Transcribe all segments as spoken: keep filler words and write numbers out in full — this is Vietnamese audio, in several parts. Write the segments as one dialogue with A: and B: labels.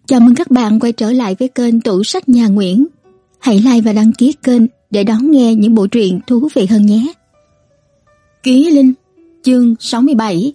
A: Chào mừng các bạn quay trở lại với kênh Tủ Sách Nhà Nguyễn. Hãy like và đăng ký kênh để đón nghe những bộ truyện thú vị hơn nhé. Ký Linh, chương sáu mươi bảy.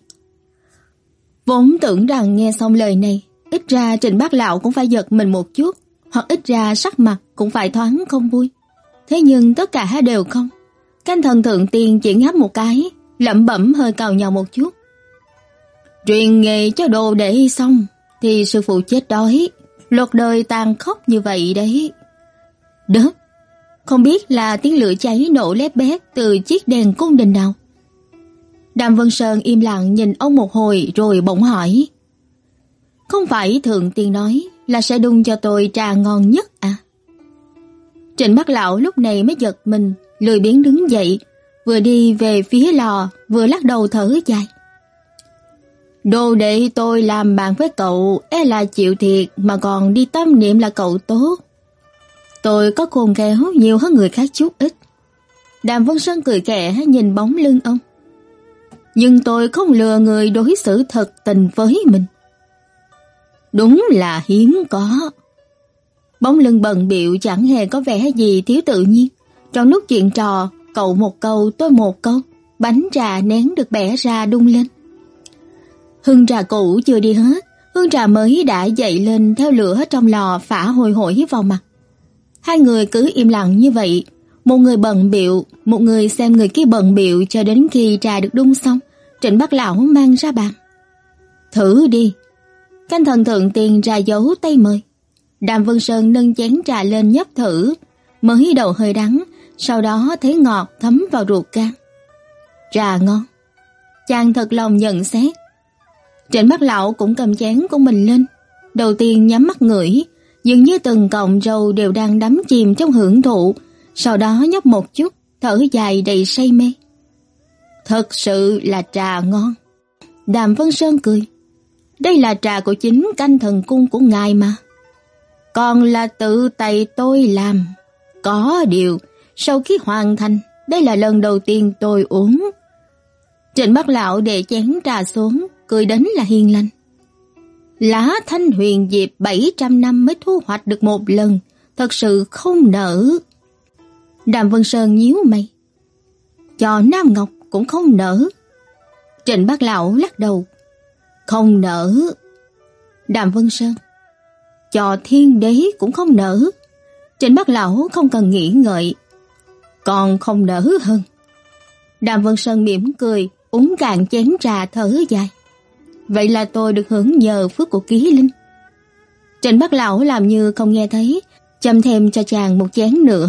A: Vốn tưởng rằng nghe xong lời này, ít ra Trịnh Bác Lão cũng phải giật mình một chút, hoặc ít ra sắc mặt cũng phải thoáng không vui. Thế nhưng tất cả đều không. Canh Thần Thượng Tiên chỉ ngáp một cái, lẩm bẩm hơi càu nhàu một chút. Truyền nghề cho đồ đệ xong thì sư phụ chết đói, luật đời tàn khốc như vậy đấy. Đớp, không biết là tiếng lửa cháy nổ lép bét từ chiếc đèn cung đình nào. Đàm Vân Sơn im lặng nhìn ông một hồi rồi bỗng hỏi. Không phải Thượng Tiên nói là sẽ đun cho tôi trà ngon nhất à? Trịnh Bác Lão lúc này mới giật mình, lười biếng đứng dậy, vừa đi về phía lò, vừa lắc đầu thở dài. Đồ đệ tôi làm bạn với cậu e là chịu thiệt mà còn đi tâm niệm là cậu tốt. Tôi có khôn khéo nhiều hơn người khác chút ít. Đàm Vân Sơn cười khẽ nhìn bóng lưng ông. Nhưng tôi không lừa người đối xử thật tình với mình. Đúng là hiếm có. Bóng lưng bận bịu chẳng hề có vẻ gì thiếu tự nhiên. Trong lúc chuyện trò, cậu một câu tôi một câu, bánh trà nén được bẻ ra đun lên. Hương trà cũ chưa đi hết, hương trà mới đã dậy lên theo lửa trong lò phả hồi hổi vào mặt. Hai người cứ im lặng như vậy, một người bận bịu, một người xem người kia bận bịu cho đến khi trà được đun xong, Trịnh Bác Lão mang ra bàn. Thử đi. Canh Thần Thượng Tiên ra dấu tay mời. Đàm Vân Sơn nâng chén trà lên nhấp thử, mới đầu hơi đắng, sau đó thấy ngọt thấm vào ruột gan. Trà ngon. Chàng thật lòng nhận xét. Trịnh Bác Lão cũng cầm chén của mình lên, đầu tiên nhắm mắt ngửi, dường như từng cọng râu đều đang đắm chìm trong hưởng thụ, sau đó nhấp một chút, thở dài đầy say mê. Thật sự là trà ngon. Đàm Vân Sơn cười. Đây là trà của chính Canh Thần Cung của ngài mà. Còn là tự tay tôi làm. Có điều, sau khi hoàn thành, đây là lần đầu tiên tôi uống. Trịnh Bác Lão để chén trà xuống, cười đến là hiền lành. Lá thanh huyền diệp bảy trăm năm mới thu hoạch được một lần, thật sự không nở. Đàm Vân Sơn nhíu mày. Cho Nam Ngọc cũng không nở. Trịnh Bác Lão lắc đầu. Không nở. Đàm Vân Sơn. Cho Thiên Đế cũng không nở. Trịnh Bác Lão không cần nghĩ ngợi. Còn không nở hơn. Đàm Vân Sơn mỉm cười, uống cạn chén trà thở dài. Vậy là tôi được hưởng nhờ phước của Ký Linh. Trịnh Bác Lão làm như không nghe thấy, châm thêm cho chàng một chén nữa.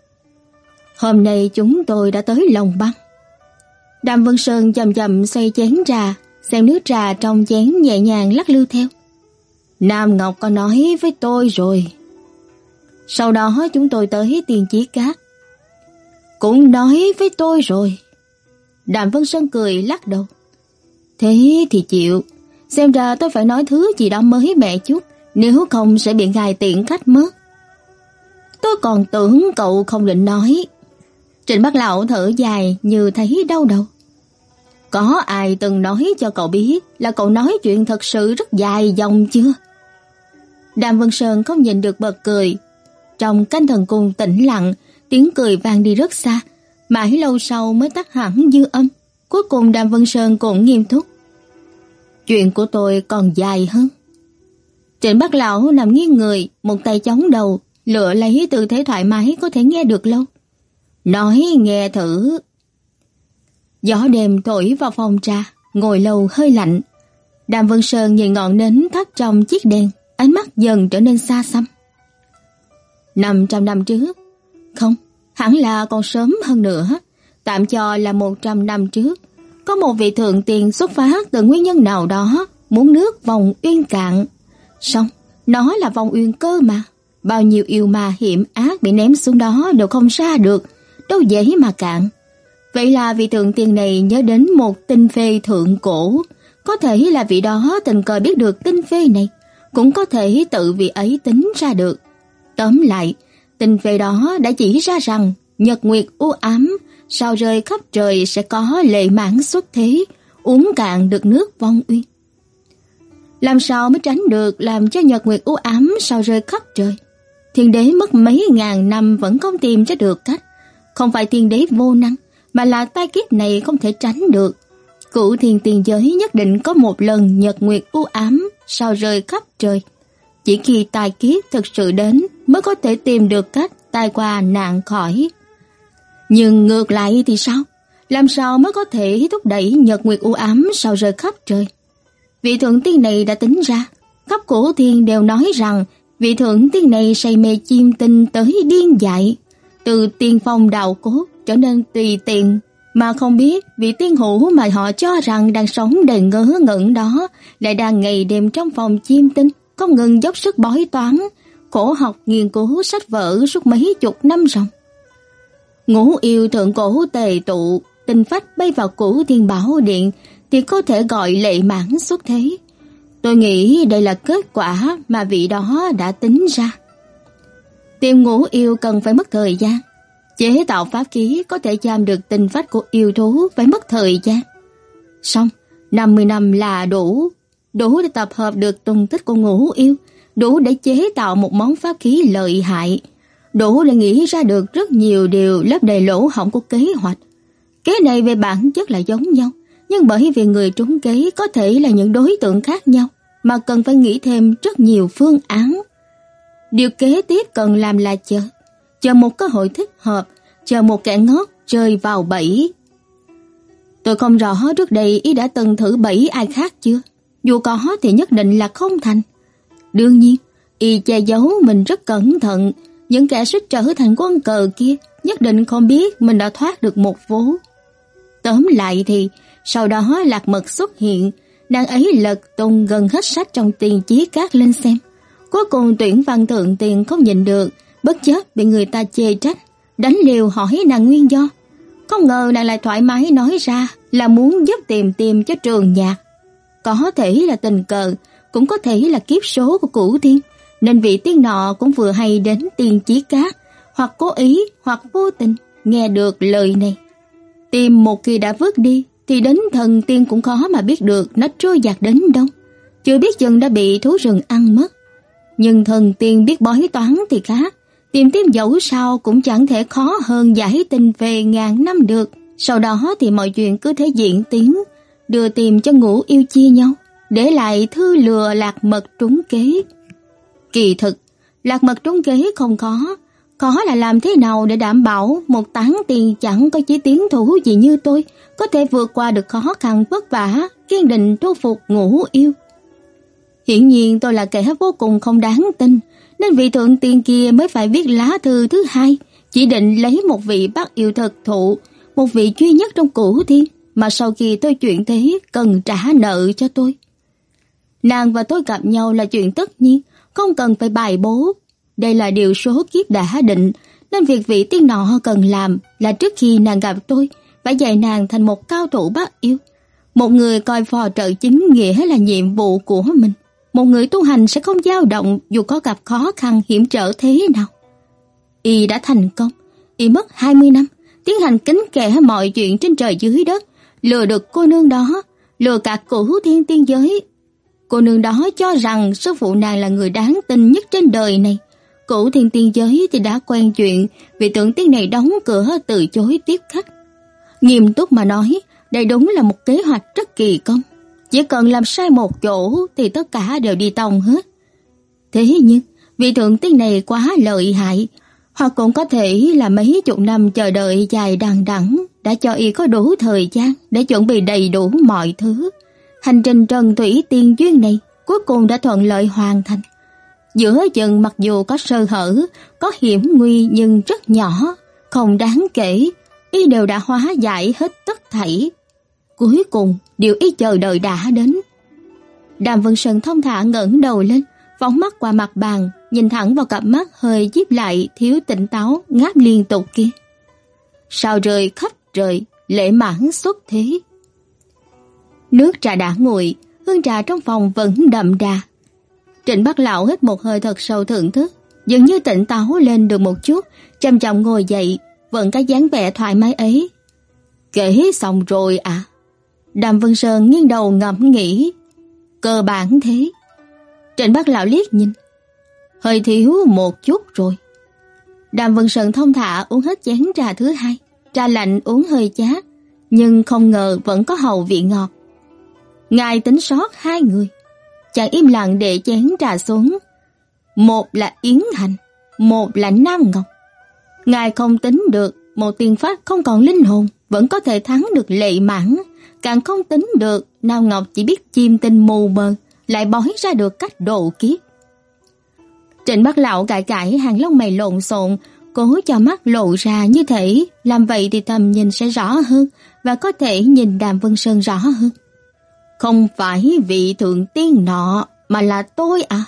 A: Hôm nay chúng tôi đã tới Lòng Băng. Đàm Vân Sơn chậm chậm xoay chén trà, xem nước trà trong chén nhẹ nhàng lắc lư theo. Nam Ngọc có nói với tôi rồi. Sau đó chúng tôi tới Tiền Chí Cát. Cũng nói với tôi rồi. Đàm Vân Sơn cười lắc đầu. Thế thì chịu. Xem ra tôi phải nói thứ gì đó mới mẻ chút, nếu không sẽ bị ngài tiện khách mất. Tôi còn tưởng cậu không định nói. Trịnh Bác Lão thở dài như thấy đau đầu. Có ai từng nói cho cậu biết là cậu nói chuyện thật sự rất dài dòng chưa? Đàm Vân Sơn không nhìn được bật cười. Trong Canh Thần Cung tĩnh lặng, tiếng cười vang đi rất xa, mãi lâu sau mới tắt hẳn dư âm. Cuối cùng Đàm Vân Sơn cũng nghiêm túc. Chuyện của tôi còn dài hơn. Trịnh Bác Lão nằm nghiêng người, một tay chống đầu, lựa lấy tư thế thoải mái có thể nghe được lâu. Nói nghe thử. Gió đêm thổi vào phòng trà, ngồi lâu hơi lạnh. Đàm Vân Sơn nhìn ngọn nến thắp trong chiếc đèn, ánh mắt dần trở nên xa xăm. Năm trăm năm trước, không, hẳn là còn sớm hơn nữa, tạm cho là một trăm năm trước, có một vị thượng tiên xuất phát từ nguyên nhân nào đó, muốn nước vòng uyên cạn. Xong, nó là vòng uyên cơ mà, bao nhiêu yêu ma hiểm ác bị ném xuống đó đều không ra được, đâu dễ mà cạn. Vậy là vị thượng tiên này nhớ đến một tinh phê thượng cổ, có thể là vị đó tình cờ biết được tinh phê này, cũng có thể tự vị ấy tính ra được. Tóm lại, tinh phê đó đã chỉ ra rằng nhật nguyệt u ám, sao rơi khắp trời sẽ có lệ mãn xuất thế, uống cạn được nước vong uyên. làm sao mới tránh được làm cho nhật nguyệt u ám sao rơi khắp trời. Thiên đế mất mấy ngàn năm vẫn không tìm ra được cách. Không phải thiên đế vô năng, mà là tai kiếp này không thể tránh được. Cửu thiên tiên giới nhất định có một lần nhật nguyệt u ám sao rơi khắp trời. Chỉ khi tai kiếp thực sự đến mới có thể tìm được cách tai qua nạn khỏi. Nhưng ngược lại thì sao? Làm sao mới có thể thúc đẩy nhật nguyệt u ám sao rơi khắp trời? Vị thượng tiên này đã tính ra, khắp cổ thiên đều nói rằng vị thượng tiên này say mê chiêm tinh tới điên dại, từ tiên phong đạo cốt trở nên tùy tiện, mà không biết vị tiên hữu mà họ cho rằng đang sống đầy ngớ ngẩn đó lại đang ngày đêm trong phòng chiêm tinh, không ngừng dốc sức bói toán, khổ học nghiên cứu sách vở suốt mấy chục năm rồi. Ngũ yêu thượng cổ tề tụ, tinh phách bay vào Cửu Thiên Bảo Điện thì có thể gọi lệ mãn xuất thế. Tôi nghĩ đây là kết quả mà vị đó đã tính ra. Tìm ngũ yêu cần phải mất thời gian. Chế tạo pháp khí có thể giam được tinh phách của yêu thú phải mất thời gian. Xong, năm mươi năm là đủ. Đủ để tập hợp được tung tích của ngũ yêu, đủ để chế tạo một món pháp khí lợi hại, đủ để nghĩ ra được rất nhiều điều lấp đầy lỗ hổng của kế hoạch. Kế này về bản chất là giống nhau, nhưng bởi vì người trúng kế có thể là những đối tượng khác nhau, mà cần phải nghĩ thêm rất nhiều phương án. Điều kế tiếp cần làm là chờ, chờ một cơ hội thích hợp, chờ một kẻ ngốc rơi vào bẫy. Tôi không rõ trước đây y đã từng thử bẫy ai khác chưa, dù có thì nhất định là không thành. Đương nhiên, y che giấu mình rất cẩn thận, những kẻ suýt trở thành quân cờ kia nhất định không biết mình đã thoát được một vố. Tóm lại thì, sau đó Lạc Mật xuất hiện, nàng ấy lật tung gần hết sách trong tiền chí cát lên xem. Cuối cùng Tuyển Văn thượng tiền không nhịn được, bất chấp bị người ta chê trách, đánh liều hỏi nàng nguyên do. Không ngờ nàng lại thoải mái nói ra là muốn giúp tìm tìm cho Trường Nhạc. Có thể là tình cờ, cũng có thể là kiếp số của Cửu Thiên, nên vị tiên nọ cũng vừa hay đến tiền chí cát, hoặc cố ý hoặc vô tình nghe được lời này. Tìm một khi đã vứt đi thì đến thần tiên cũng khó mà biết được nó trôi dạt đến đâu, chưa biết chừng đã bị thú rừng ăn mất. Nhưng thần tiên biết bói toán thì khác, tìm tìm dẫu sao cũng chẳng thể khó hơn giải tinh về ngàn năm được. Sau đó thì mọi chuyện cứ thế diễn tiến, đưa tìm cho ngũ yêu chia nhau, để lại thư lừa Lạc Mật trúng kế. Kỳ thực, Lạc Mật trúng kế không khó, khó là làm thế nào để đảm bảo một tán tiền chẳng có chí tiến thủ gì như tôi có thể vượt qua được khó khăn vất vả, kiên định thu phục ngũ yêu. Hiển nhiên tôi là kẻ vô cùng không đáng tin, nên vị thượng tiên kia mới phải viết lá thư thứ hai, chỉ định lấy một vị bác yêu thực thụ, một vị duy nhất trong Cửu Thiên, mà sau khi tôi chuyển thế cần trả nợ cho tôi. Nàng và tôi gặp nhau là chuyện tất nhiên, không cần phải bài bố. Đây là điều số kiếp đã định, nên việc vị tiên nọ cần làm là trước khi nàng gặp tôi, phải dạy nàng thành một cao thủ bác yêu. Một người coi phò trợ chính nghĩa là nhiệm vụ của mình. Một người tu hành sẽ không dao động dù có gặp khó khăn hiểm trở thế nào. Y đã thành công, y mất hai mươi năm, tiến hành kín kẽ mọi chuyện trên trời dưới đất, lừa được cô nương đó, lừa cả Cửu Thiên tiên giới. Cô nương đó cho rằng sư phụ nàng là người đáng tin nhất trên đời này. Cửu Thiên tiên giới thì đã quen chuyện vị tượng tiên này đóng cửa từ chối tiếp khách. Nghiêm túc mà nói, đây đúng là một kế hoạch rất kỳ công. Chỉ cần làm sai một chỗ thì tất cả đều đi tòng hết. Thế nhưng, vị thượng tiên này quá lợi hại, hoặc cũng có thể là mấy chục năm chờ đợi dài đằng đẵng đã cho y có đủ thời gian để chuẩn bị đầy đủ mọi thứ. Hành trình trần thủy tiên duyên này cuối cùng đã thuận lợi hoàn thành. Giữa chừng mặc dù có sơ hở, có hiểm nguy nhưng rất nhỏ, không đáng kể, y đều đã hóa giải hết tất thảy. Cuối cùng, điều y chờ đợi đã đến. Đàm Vân Sơn thông thả ngẩng đầu lên, phóng mắt qua mặt bàn, nhìn thẳng vào cặp mắt hơi díp lại thiếu tỉnh táo ngáp liên tục kia. Sao rơi khắp trời, lễ mãn xuất thế. Nước trà đã nguội, hương trà trong phòng vẫn đậm đà. Trịnh Bắc Lão hít một hơi thật sâu thưởng thức, dường như tỉnh táo lên được một chút, chậm chậm ngồi dậy, vẫn cái dáng vẻ thoải mái ấy. Kể xong rồi à? Đàm Vân Sơn nghiêng đầu ngẫm nghĩ. cơ bản thế. Trịnh Bác Lão liếc nhìn, hơi thiếu một chút rồi. Đàm Vân Sơn thông thả uống hết chén trà thứ hai, trà lạnh uống hơi chát, nhưng không ngờ vẫn có hậu vị ngọt. Ngài tính sót hai người, chàng im lặng để chén trà xuống. Một là Yến Hành, một là Nam Ngọc. Ngài không tính được một tiền pháp không còn linh hồn vẫn có thể thắng được Lệ Mãn, càng không tính được Nam Ngọc chỉ biết chiêm tinh mù mờ lại bói ra được cách độ kiếp. Trịnh Bác Lão cãi cãi hàng lông mày lộn xộn, cố cho mắt lộ ra như thể làm vậy thì tầm nhìn sẽ rõ hơn và có thể nhìn Đàm Vân Sơn rõ hơn. Không phải vị thượng tiên nọ mà là tôi à?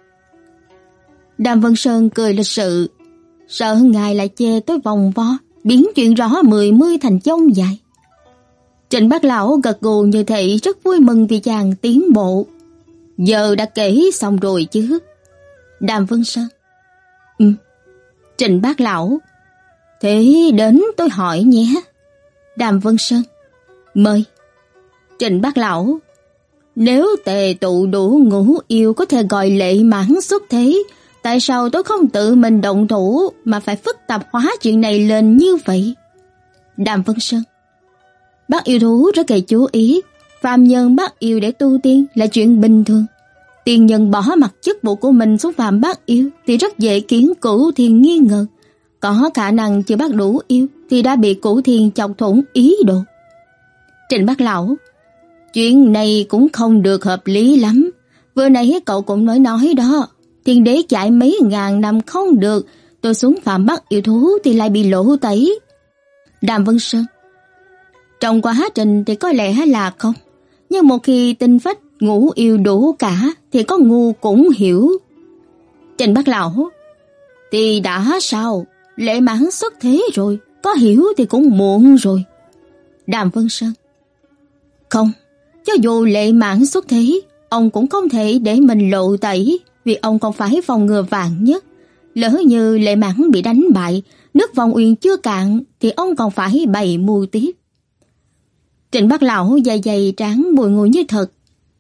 A: Đàm Vân Sơn cười lịch sự, sợ ngài lại chê tôi vòng vo, biến chuyện rõ mười mươi thành chông dài. Trịnh Bác Lão gật gù như thể rất vui mừng vì chàng tiến bộ. Giờ đã kể xong rồi chứ? Đàm Vân Sơn. Ừ. Trịnh Bác Lão. Thế đến tôi hỏi nhé. Đàm Vân Sơn. Mời. Trịnh Bác Lão. Nếu tề tụ đủ ngũ yêu có thể gọi Lệ Mãn xuất thế, tại sao tôi không tự mình động thủ mà phải phức tạp hóa chuyện này lên như vậy? Đàm Vân Sơn. Bác yêu thú rất gây chú ý, phàm nhân bác yêu để tu tiên là chuyện bình thường. Tiên nhân bỏ mặt chức vụ của mình xuống phàm bác yêu thì rất dễ khiến Cửu Thiên nghi ngờ. Có khả năng chưa bắt đủ yêu thì đã bị Cửu Thiên chọc thủng ý đồ. Trịnh Bác Lão. Chuyện này cũng không được hợp lý lắm. Vừa nãy cậu cũng nói nói đó. Thiên đế chạy mấy ngàn năm không được, tôi xuống phạm bắt yêu thú thì lại bị lỗ tẩy. Đàm Vân Sơn. Trong quá trình thì có lẽ là không, nhưng một khi tinh phách ngũ yêu đủ cả thì có ngu cũng hiểu. Trịnh Bác Lão. Thì đã sao, Lệ Mãn xuất thế rồi, có hiểu thì cũng muộn rồi. Đàm Vân Sơn. Không, cho dù Lệ Mãn xuất thế, ông cũng không thể để mình lộ tẩy, vì ông còn phải phòng ngừa vạn nhất. Lỡ như Lệ Mãn bị đánh bại, nước vòng uyên chưa cạn thì ông còn phải bày mưu tiếp. Trịnh Bác Lão dày dày trán bùi ngùi như thật.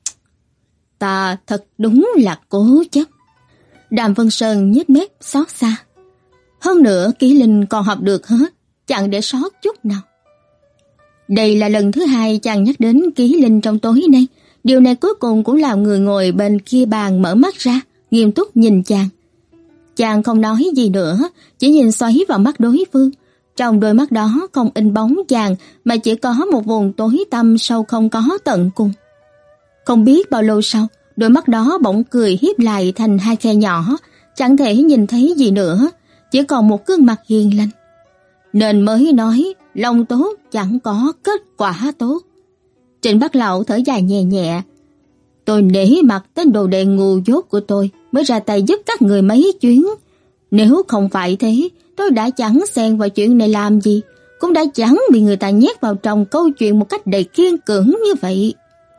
A: Ta thật đúng là cố chấp. Đàm Vân Sơn nhếch mép xót xa. Hơn nữa Kỷ Linh còn học được hết, chẳng để sót chút nào. Đây là lần thứ hai chàng nhắc đến Kỷ Linh trong tối nay. Điều này cuối cùng cũng làm người ngồi bên kia bàn mở mắt ra, nghiêm túc nhìn chàng. Chàng không nói gì nữa, chỉ nhìn xoáy vào mắt đối phương. Trong đôi mắt đó không in bóng chàng, mà chỉ có một vùng tối tăm sâu không có tận cùng. Không biết bao lâu sau, đôi mắt đó bỗng cười híp lại thành hai khe nhỏ, chẳng thể nhìn thấy gì nữa, chỉ còn một gương mặt hiền lành. Nên mới nói, lòng tốt chẳng có kết quả tốt. Trịnh Bác Lão thở dài nhẹ nhẹ. Tôi nể mặt tên đồ đệ ngu dốt của tôi mới ra tay giúp các người mấy chuyến. Nếu không phải thế, tôi đã chẳng xen vào chuyện này làm gì, cũng đã chẳng bị người ta nhét vào trong câu chuyện một cách đầy kiên cưỡng như vậy.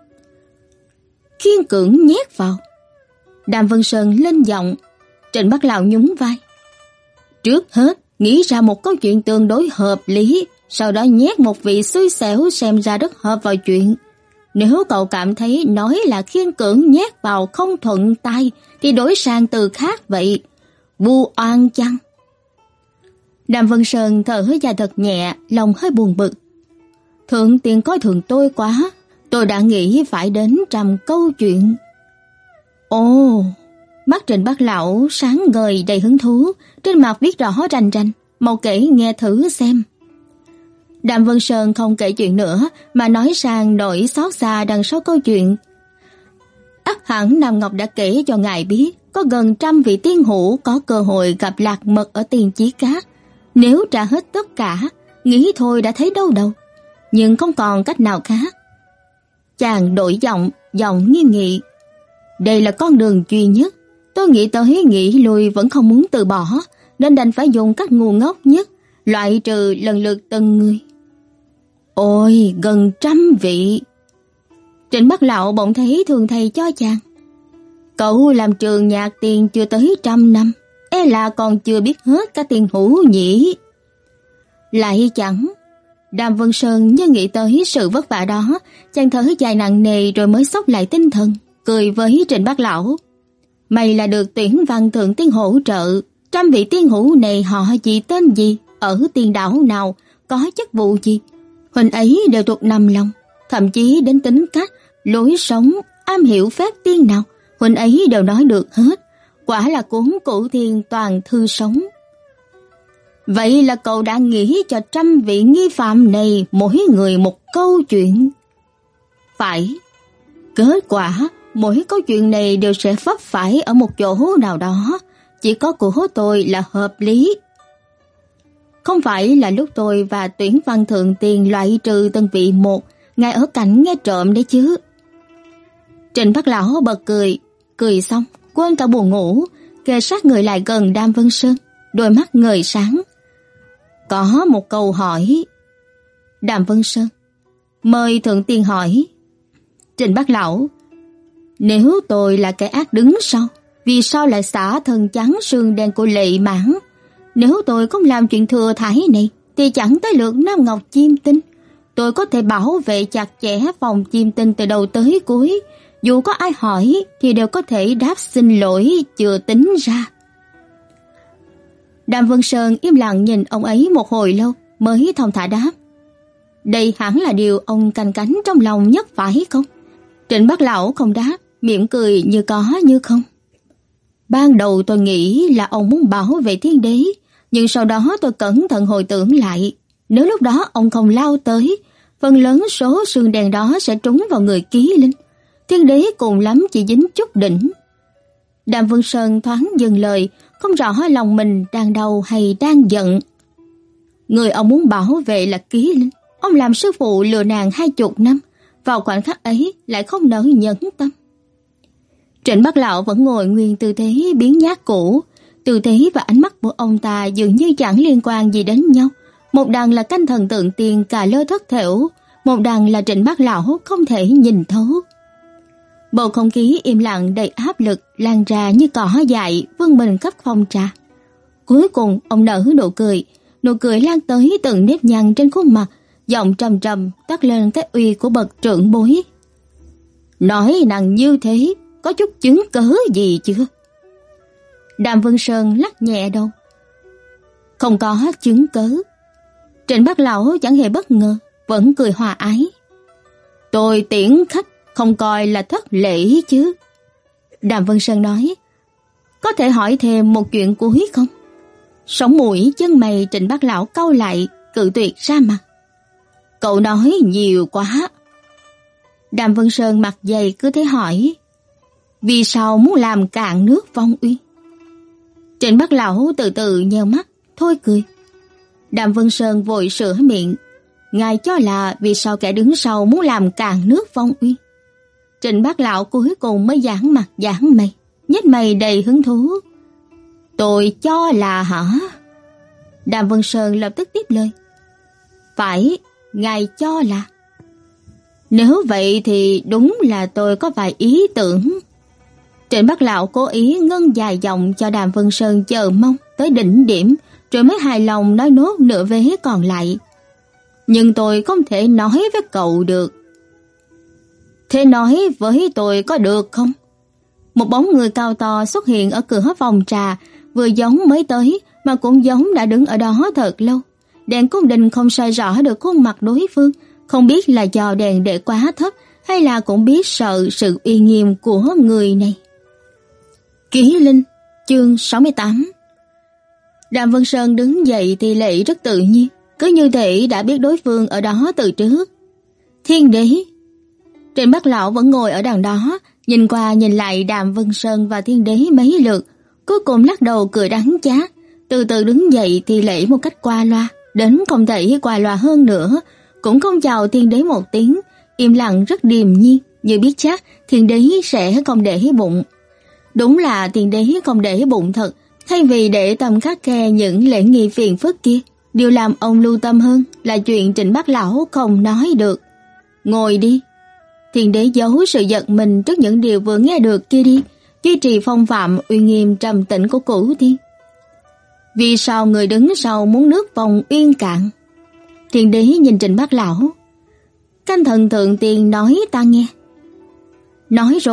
A: Kiên cưỡng nhét vào? Đàm Vân Sơn lên giọng. Trịnh Bác Lão nhún vai. Trước hết, nghĩ ra một câu chuyện tương đối hợp lý, sau đó nhét một vị xui xẻo xem ra rất hợp vào chuyện. Nếu cậu cảm thấy nói là khiên cưỡng nhét vào không thuận tai, thì đổi sang từ khác vậy. Vu oan chăng? Đàm Vân Sơn thở dài thật nhẹ, lòng hơi buồn bực. Thượng tiên coi thường tôi quá, tôi đã nghĩ phải đến trăm câu chuyện. Ồ, mắt Trịnh Bác Lão sáng ngời đầy hứng thú, trên mặt viết rõ rành rành, mau kể nghe thử xem. Đàm Vân Sơn không kể chuyện nữa, mà nói sang nỗi xót xa đằng sau câu chuyện. Ắt hẳn Nam Ngọc đã kể cho ngài biết, có gần trăm vị tiên hữu có cơ hội gặp Lạc Mật ở Tiền Chí Cát. Nếu trả hết tất cả, nghĩ thôi đã thấy đâu đâu, nhưng không còn cách nào khác. Chàng đổi giọng, giọng nghiêm nghị. Đây là con đường duy nhất, tôi nghĩ tới nghĩ lui vẫn không muốn từ bỏ, nên đành phải dùng cách ngu ngốc nhất, loại trừ lần lượt từng người. Ôi, gần trăm vị. Trịnh Bác Lão bỗng thấy thường thầy cho chàng. Cậu làm trường nhạc tiền chưa tới trăm năm, e là còn chưa biết hết các tiền hữu nhỉ. Lại chẳng. Đàm Vân Sơn như nghĩ tới sự vất vả đó, chàng thở dài nặng nề rồi mới xốc lại tinh thần, cười với Trịnh Bác Lão. Mày là được Tuyển Văn Thượng Tiên hỗ trợ, trăm vị tiên hữu này họ gì tên gì, ở tiên đảo nào, có chức vụ gì, huynh ấy đều thuộc nằm lòng, thậm chí đến tính cách, lối sống, am hiểu phép tiên nào, huynh ấy đều nói được hết, quả là cuốn Cửu Thiên toàn thư sống. Vậy là cậu đã nghĩ cho trăm vị nghi phạm này mỗi người một câu chuyện. Phải, kết quả mỗi câu chuyện này đều sẽ vấp phải ở một chỗ nào đó, chỉ có của tôi là hợp lý. Không phải là lúc tôi và Tuyển Văn Thượng Tiên loại trừ từng vị một, ngài ở cạnh nghe trộm đấy chứ. Trịnh Bác Lão bật cười, cười xong quên cả buồn ngủ, kề sát người lại gần Đàm Vân Sơn, đôi mắt ngời sáng. Có một câu hỏi. Đàm Vân Sơn, mời Thượng Tiên hỏi. Trịnh Bác Lão, nếu tôi là kẻ ác đứng sau, vì sao lại xả thân trắng xương đen của Lệ Mãn? Nếu tôi không làm chuyện thừa thải này, thì chẳng tới lượt Nam Ngọc Chim Tinh. Tôi có thể bảo vệ chặt chẽ phòng Chim Tinh từ đầu tới cuối. Dù có ai hỏi, thì đều có thể đáp xin lỗi chưa tính ra. Đàm Vân Sơn im lặng nhìn ông ấy một hồi lâu, mới thong thả đáp. Đây hẳn là điều ông canh cánh trong lòng nhất phải không? Trịnh Bác Lão không đáp, mỉm cười như có như không. Ban đầu tôi nghĩ là ông muốn bảo vệ thiên đế, nhưng sau đó tôi cẩn thận hồi tưởng lại, nếu lúc đó ông không lao tới, phần lớn số xương đèn đó sẽ trúng vào người Ký Linh. Thiên đế cùng lắm chỉ dính chút đỉnh. Đàm Vân Sơn thoáng dừng lời, không rõ lòng mình đang đau hay đang giận. Người ông muốn bảo vệ là Ký Linh, ông làm sư phụ lừa nàng hai chục năm, vào khoảnh khắc ấy lại không nỡ nhẫn tâm. Trịnh Bác Lão vẫn ngồi nguyên tư thế biến nhát cũ, tư thế và ánh mắt của ông ta dường như chẳng liên quan gì đến nhau. Một đằng là canh thần Tượng Tiên cà lơ thất thểu, một đằng là Trịnh Bác Lão không thể nhìn thấu. Bầu không khí im lặng đầy áp lực lan ra như cỏ dại vươn mình khắp phòng trà. Cuối cùng ông nở nụ cười, nụ cười lan tới từng nếp nhăn trên khuôn mặt, giọng trầm trầm toát lên cái uy của bậc trưởng bối. Nói năng như thế, có chút chứng cớ gì chưa? Đàm Vân Sơn lắc nhẹ đầu. Không có chứng cớ. Trịnh Bác Lão chẳng hề bất ngờ, vẫn cười hòa ái. Tôi tiễn khách không coi là thất lễ chứ. Đàm Vân Sơn nói. Có thể hỏi thêm một chuyện cuối không? Sống mũi chân mày Trịnh Bác Lão cau lại, cự tuyệt ra mặt. Cậu nói nhiều quá. Đàm Vân Sơn mặt dày cứ thế hỏi. Vì sao muốn làm cạn nước Vong Uyên? Trịnh Bác Lão từ từ nheo mắt, thôi cười. Đàm Vân Sơn vội sửa miệng. Ngài cho là vì sao kẻ đứng sau muốn làm cạn nước Vong Uyên? Trịnh Bác Lão cuối cùng mới giãn mặt giãn mày, nhếch mày đầy hứng thú. Tôi cho là hả? Đàm Vân Sơn lập tức tiếp lời. Phải, ngài cho là. Nếu vậy thì đúng là tôi có vài ý tưởng. Trịnh Bác Lão cố ý ngân dài dòng cho Đàm Vân Sơn chờ mong tới đỉnh điểm, rồi mới hài lòng nói nốt nửa vế còn lại. Nhưng tôi không thể nói với cậu được. Thế nói với tôi có được không? Một bóng người cao to xuất hiện ở cửa phòng trà, vừa giống mới tới mà cũng giống đã đứng ở đó thật lâu. Đèn cung đình không soi rõ được khuôn mặt đối phương, không biết là do đèn để quá thấp hay là cũng biết sợ sự uy nghiêm của người này. Ký Linh, chương sáu mươi tám. Đàm Vân Sơn đứng dậy thì lệ rất tự nhiên, cứ như thể đã biết đối phương ở đó từ trước. Thiên đế. Trịnh Bác Lão vẫn ngồi ở đằng đó, nhìn qua nhìn lại Đàm Vân Sơn và thiên đế mấy lượt, cuối cùng lắc đầu cười đắng chát, từ từ đứng dậy thì lễ một cách qua loa, đến không thể qua loa hơn nữa, cũng không chào thiên đế một tiếng, im lặng rất điềm nhiên, như biết chắc thiên đế sẽ không để bụng. Đúng là thiên đế không để bụng thật, thay vì để tâm khắt khe những lễ nghi phiền phức kia, điều làm ông lưu tâm hơn là chuyện Trịnh Bác Lão không nói được. Ngồi đi. Thiên đế giấu sự giận mình trước những điều vừa nghe được kia đi, duy trì phong phạm uy nghiêm trầm tĩnh của Cửu Thiên. Vì sao người đứng sau muốn nước Vong Uyên cạn? Thiên đế nhìn Trịnh Bác Lão. Canh thần Thượng Tiên nói ta nghe. Nói rồi,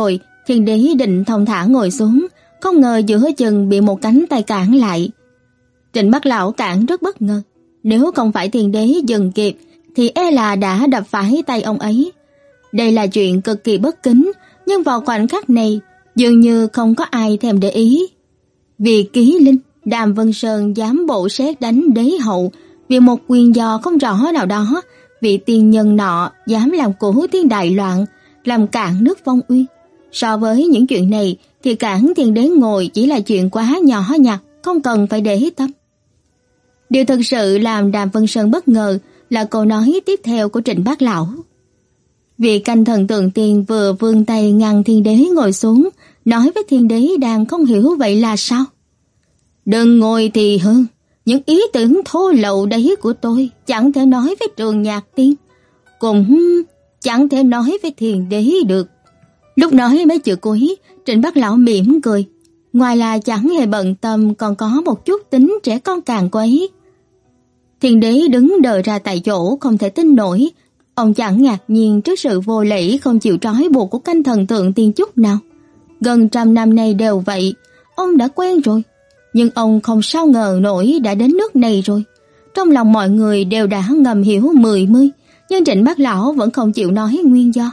A: Thiên đế định thong thả ngồi xuống, không ngờ giữa chừng bị một cánh tay cản lại. Trịnh Bắc lão cản rất bất ngờ, nếu không phải thiên đế dừng kịp thì e là đã đập phải tay ông ấy. Đây là chuyện cực kỳ bất kính, nhưng vào khoảnh khắc này dường như không có ai thèm để ý. Vì ký linh, Đàm Vân Sơn dám bộ sét đánh đế hậu, vì một nguyên do không rõ nào đó, vị tiên nhân nọ dám làm cổ thiên đại loạn, làm cạn nước Vong Uyên. So với những chuyện này thì cản thiên đế ngồi chỉ là chuyện quá nhỏ nhặt, không cần phải để tâm. Điều thực sự làm Đàm Vân Sơn bất ngờ là câu nói tiếp theo của Trịnh Bác lão. Vị canh thần tượng tiên vừa vươn tay ngăn thiên đế ngồi xuống, nói với thiên đế đang không hiểu vậy là sao. Đừng ngồi thì hơn, những ý tưởng thô lậu đấy của tôi chẳng thể nói với Trường Nhạc Tiên, cũng chẳng thể nói với thiên đế được. Lúc nói mấy chữ cuối, Trịnh Bác lão mỉm cười, ngoài là chẳng hề bận tâm còn có một chút tính trẻ con càng quấy. Thiên đế đứng đờ ra tại chỗ không thể tin nổi, ông chẳng ngạc nhiên trước sự vô lễ không chịu trói buộc của canh thần tượng tiên chút nào. Gần trăm năm nay đều vậy, ông đã quen rồi, nhưng ông không sao ngờ nổi đã đến nước này rồi. Trong lòng mọi người đều đã ngầm hiểu mười mươi, nhưng Trịnh Bác lão vẫn không chịu nói nguyên do.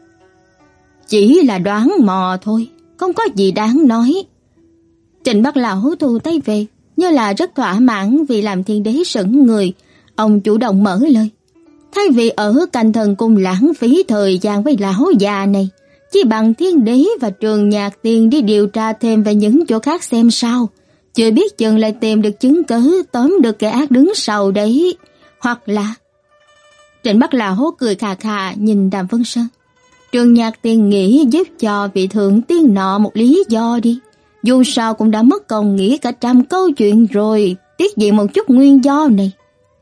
A: Chỉ là đoán mò thôi, không có gì đáng nói. Trịnh Bác lão thu tay về, như là rất thỏa mãn vì làm thiên đế sững người. Ông chủ động mở lời. Thay vì ở canh thần cung lãng phí thời gian với lão già này, chỉ bằng thiên đế và Trường Nhạc Tiên đi điều tra thêm về những chỗ khác xem sao. Chưa biết chừng lại tìm được chứng cứ tóm được kẻ ác đứng sau đấy. Hoặc là... Trịnh Bác lão cười khà khà nhìn Đàm Vân Sơn. Trường Nhạc Tiên nghĩ giúp cho vị thượng tiên nọ một lý do đi. Dù sao cũng đã mất công nghĩ cả trăm câu chuyện rồi, tiếc gì một chút nguyên do này.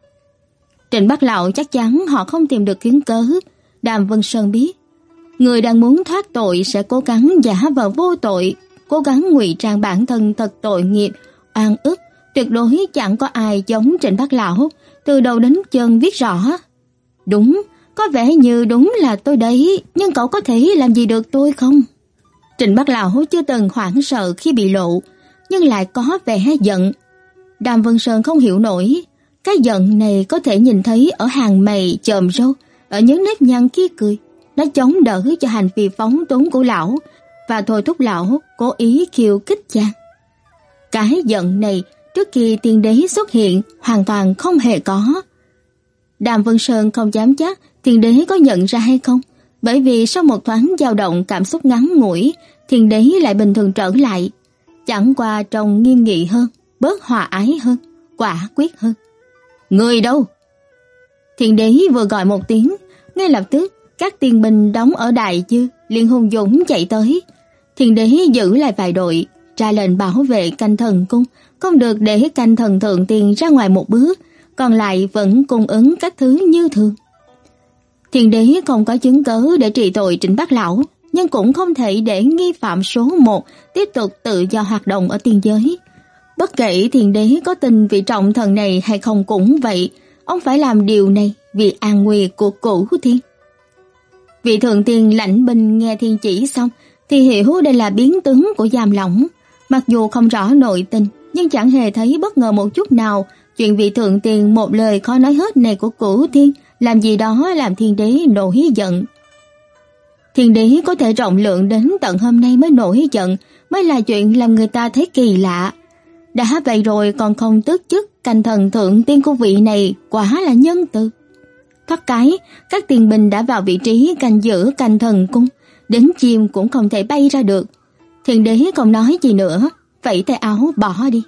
A: Trịnh Bác lão chắc chắn họ không tìm được chứng cớ. Đàm Vân Sơn biết, người đang muốn thoát tội sẽ cố gắng giả vờ vô tội, cố gắng ngụy trang bản thân thật tội nghiệp, oan ức. Tuyệt đối chẳng có ai giống Trịnh Bác lão, từ đầu đến chân viết rõ. Đúng, có vẻ như đúng là tôi đấy, nhưng cậu có thể làm gì được tôi không? Trịnh Bác lão chưa từng hoảng sợ khi bị lộ, nhưng lại có vẻ giận. Đàm Vân Sơn không hiểu nổi, cái giận này có thể nhìn thấy ở hàng mày chòm râu, ở những nếp nhăn kia cười. Nó chống đỡ cho hành vi phóng túng của lão và thôi thúc lão cố ý khiêu khích chàng. Cái giận này trước khi tiên đế xuất hiện hoàn toàn không hề có. Đàm Vân Sơn không dám chắc thiên đế có nhận ra hay không, bởi vì sau một thoáng dao động cảm xúc ngắn ngủi, thiên đế lại bình thường trở lại, chẳng qua trông nghiêm nghị hơn, bớt hòa ái hơn, quả quyết hơn. Người đâu? Thiên đế vừa gọi một tiếng, ngay lập tức các tiên binh đóng ở Đại Dư liền hùng dũng chạy tới. Thiên đế giữ lại vài đội, ra lệnh bảo vệ canh thần cung, không được để canh thần thượng tiên ra ngoài một bước, còn lại vẫn cung ứng các thứ như thường. Thiên đế không có chứng cớ để trị tội Trịnh Bác lão, nhưng cũng không thể để nghi phạm số một tiếp tục tự do hoạt động ở tiên giới. Bất kể thiên đế có tin vị trọng thần này hay không cũng vậy, ông phải làm điều này vì an nguy của cửu thiên. Vị thượng tiên lãnh binh nghe thiên chỉ xong thì hiểu đây là biến tướng của giam lỏng. Mặc dù không rõ nội tình, nhưng chẳng hề thấy bất ngờ một chút nào. Chuyện vị thượng tiên một lời khó nói hết này của cửu thiên làm gì đó làm thiên đế nổi giận. Thiên đế có thể rộng lượng đến tận hôm nay mới nổi giận, mới là chuyện làm người ta thấy kỳ lạ. Đã vậy rồi còn không tước chức canh thần thượng tiên của vị này, quả là nhân từ. Thoát cái, các tiên binh đã vào vị trí canh giữ canh thần cung, đến chim cũng không thể bay ra được. Thiên đế không nói gì nữa, vẫy tay áo bỏ đi.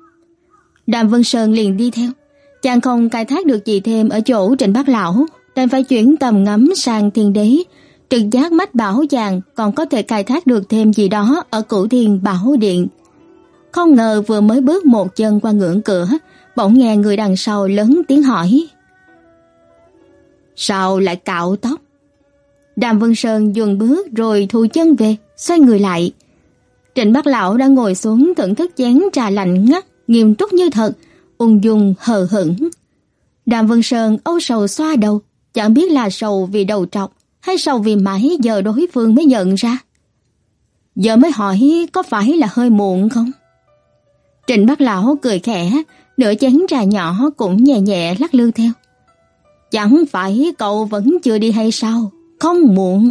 A: Đàm Vân Sơn liền đi theo. Chàng không khai thác được gì thêm ở chỗ Trịnh Bác lão, đành phải chuyển tầm ngắm sang thiên đế. Trực giác mách bảo chàng còn có thể khai thác được thêm gì đó ở Cửu Thiên Bảo Điện. Không ngờ vừa mới bước một chân qua ngưỡng cửa, bỗng nghe người đằng sau lớn tiếng hỏi: Sao lại cạo tóc? Đàm Vân Sơn dừng bước rồi thu chân về, xoay người lại. Trịnh Bác lão đang ngồi xuống thưởng thức chén trà lạnh ngắt, nghiêm túc như thật, ung dung hờ hững. Đàm Vân Sơn âu sầu xoa đầu, chẳng biết là sầu vì đầu trọc hay sầu vì mãi giờ đối phương mới nhận ra. Giờ mới hỏi có phải là hơi muộn không? Trịnh Bác Lão cười khẽ, nửa chén trà nhỏ cũng nhẹ nhẹ lắc lư theo. Chẳng phải cậu vẫn chưa đi hay sao? Không muộn.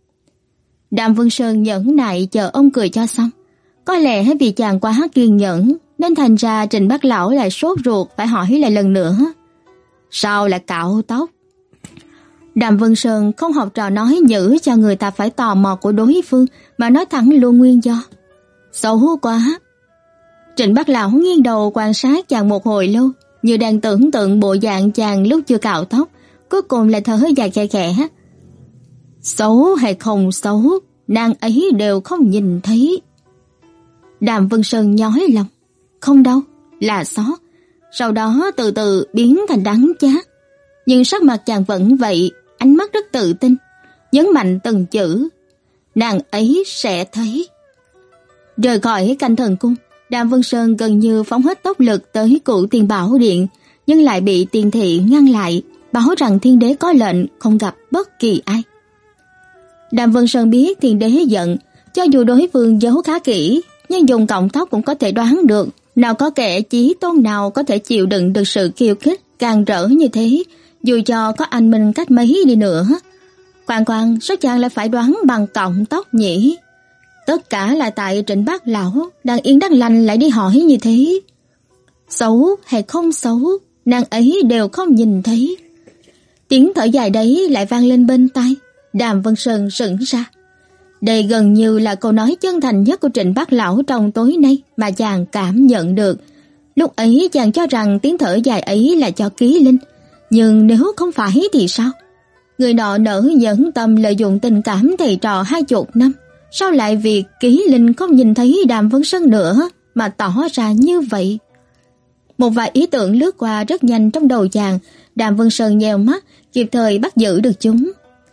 A: Đàm Vân Sơn nhẫn nại chờ ông cười cho xong. Có lẽ vì chàng quá kiên nhẫn nên thành ra Trịnh Bác Lão lại sốt ruột phải hỏi lại lần nữa. Sao lại cạo tóc? Đàm Vân Sơn không học trò nói nhử cho người ta phải tò mò của đối phương mà nói thẳng luôn nguyên do. Xấu quá. Trịnh Bác Lão nghiêng đầu quan sát chàng một hồi lâu, như đang tưởng tượng bộ dạng chàng lúc chưa cạo tóc, cuối cùng lại thở dài khẽ khẽ. Xấu hay không xấu, nàng ấy đều không nhìn thấy. Đàm Vân Sơn nhói lòng. Không đâu, là xót. Sau đó từ từ biến thành đắng chát. Nhưng sắc mặt chàng vẫn vậy, ánh mắt rất tự tin, nhấn mạnh từng chữ. Nàng ấy sẽ thấy. Rời khỏi canh thần cung, Đàm Vân Sơn gần như phóng hết tốc lực tới Cửu Tiên Bảo Điện, nhưng lại bị Tiền Thị ngăn lại, báo rằng Thiên Đế có lệnh không gặp bất kỳ ai. Đàm Vân Sơn biết Thiên Đế giận, cho dù đối phương giấu khá kỹ, nhưng dùng cọng tóc cũng có thể đoán được, nào có kẻ chí tôn nào có thể chịu đựng được sự khiêu khích, càng rỡ như thế, dù cho có anh minh cách mấy đi nữa. Khoan khoan, sao chàng lại phải đoán bằng cọng tóc nhỉ? Tất cả là tại Trịnh Bác Lão đang yên đang lành lại đi hỏi như thế. Xấu hay không xấu, nàng ấy đều không nhìn thấy. Tiếng thở dài đấy lại vang lên bên tai. Đàm Vân Sơn sững ra. Đây gần như là câu nói chân thành nhất của Trịnh Bác Lão trong tối nay mà chàng cảm nhận được. Lúc ấy chàng cho rằng tiếng thở dài ấy là cho Ký Linh, nhưng nếu không phải thì sao? Người nọ nỡ nhẫn tâm lợi dụng tình cảm thầy trò hai chục năm, sao lại vì Ký Linh không nhìn thấy Đàm Vân Sơn nữa mà tỏ ra như vậy? Một vài ý tưởng lướt qua rất nhanh trong đầu chàng. Đàm Vân Sơn nheo mắt, kịp thời bắt giữ được chúng.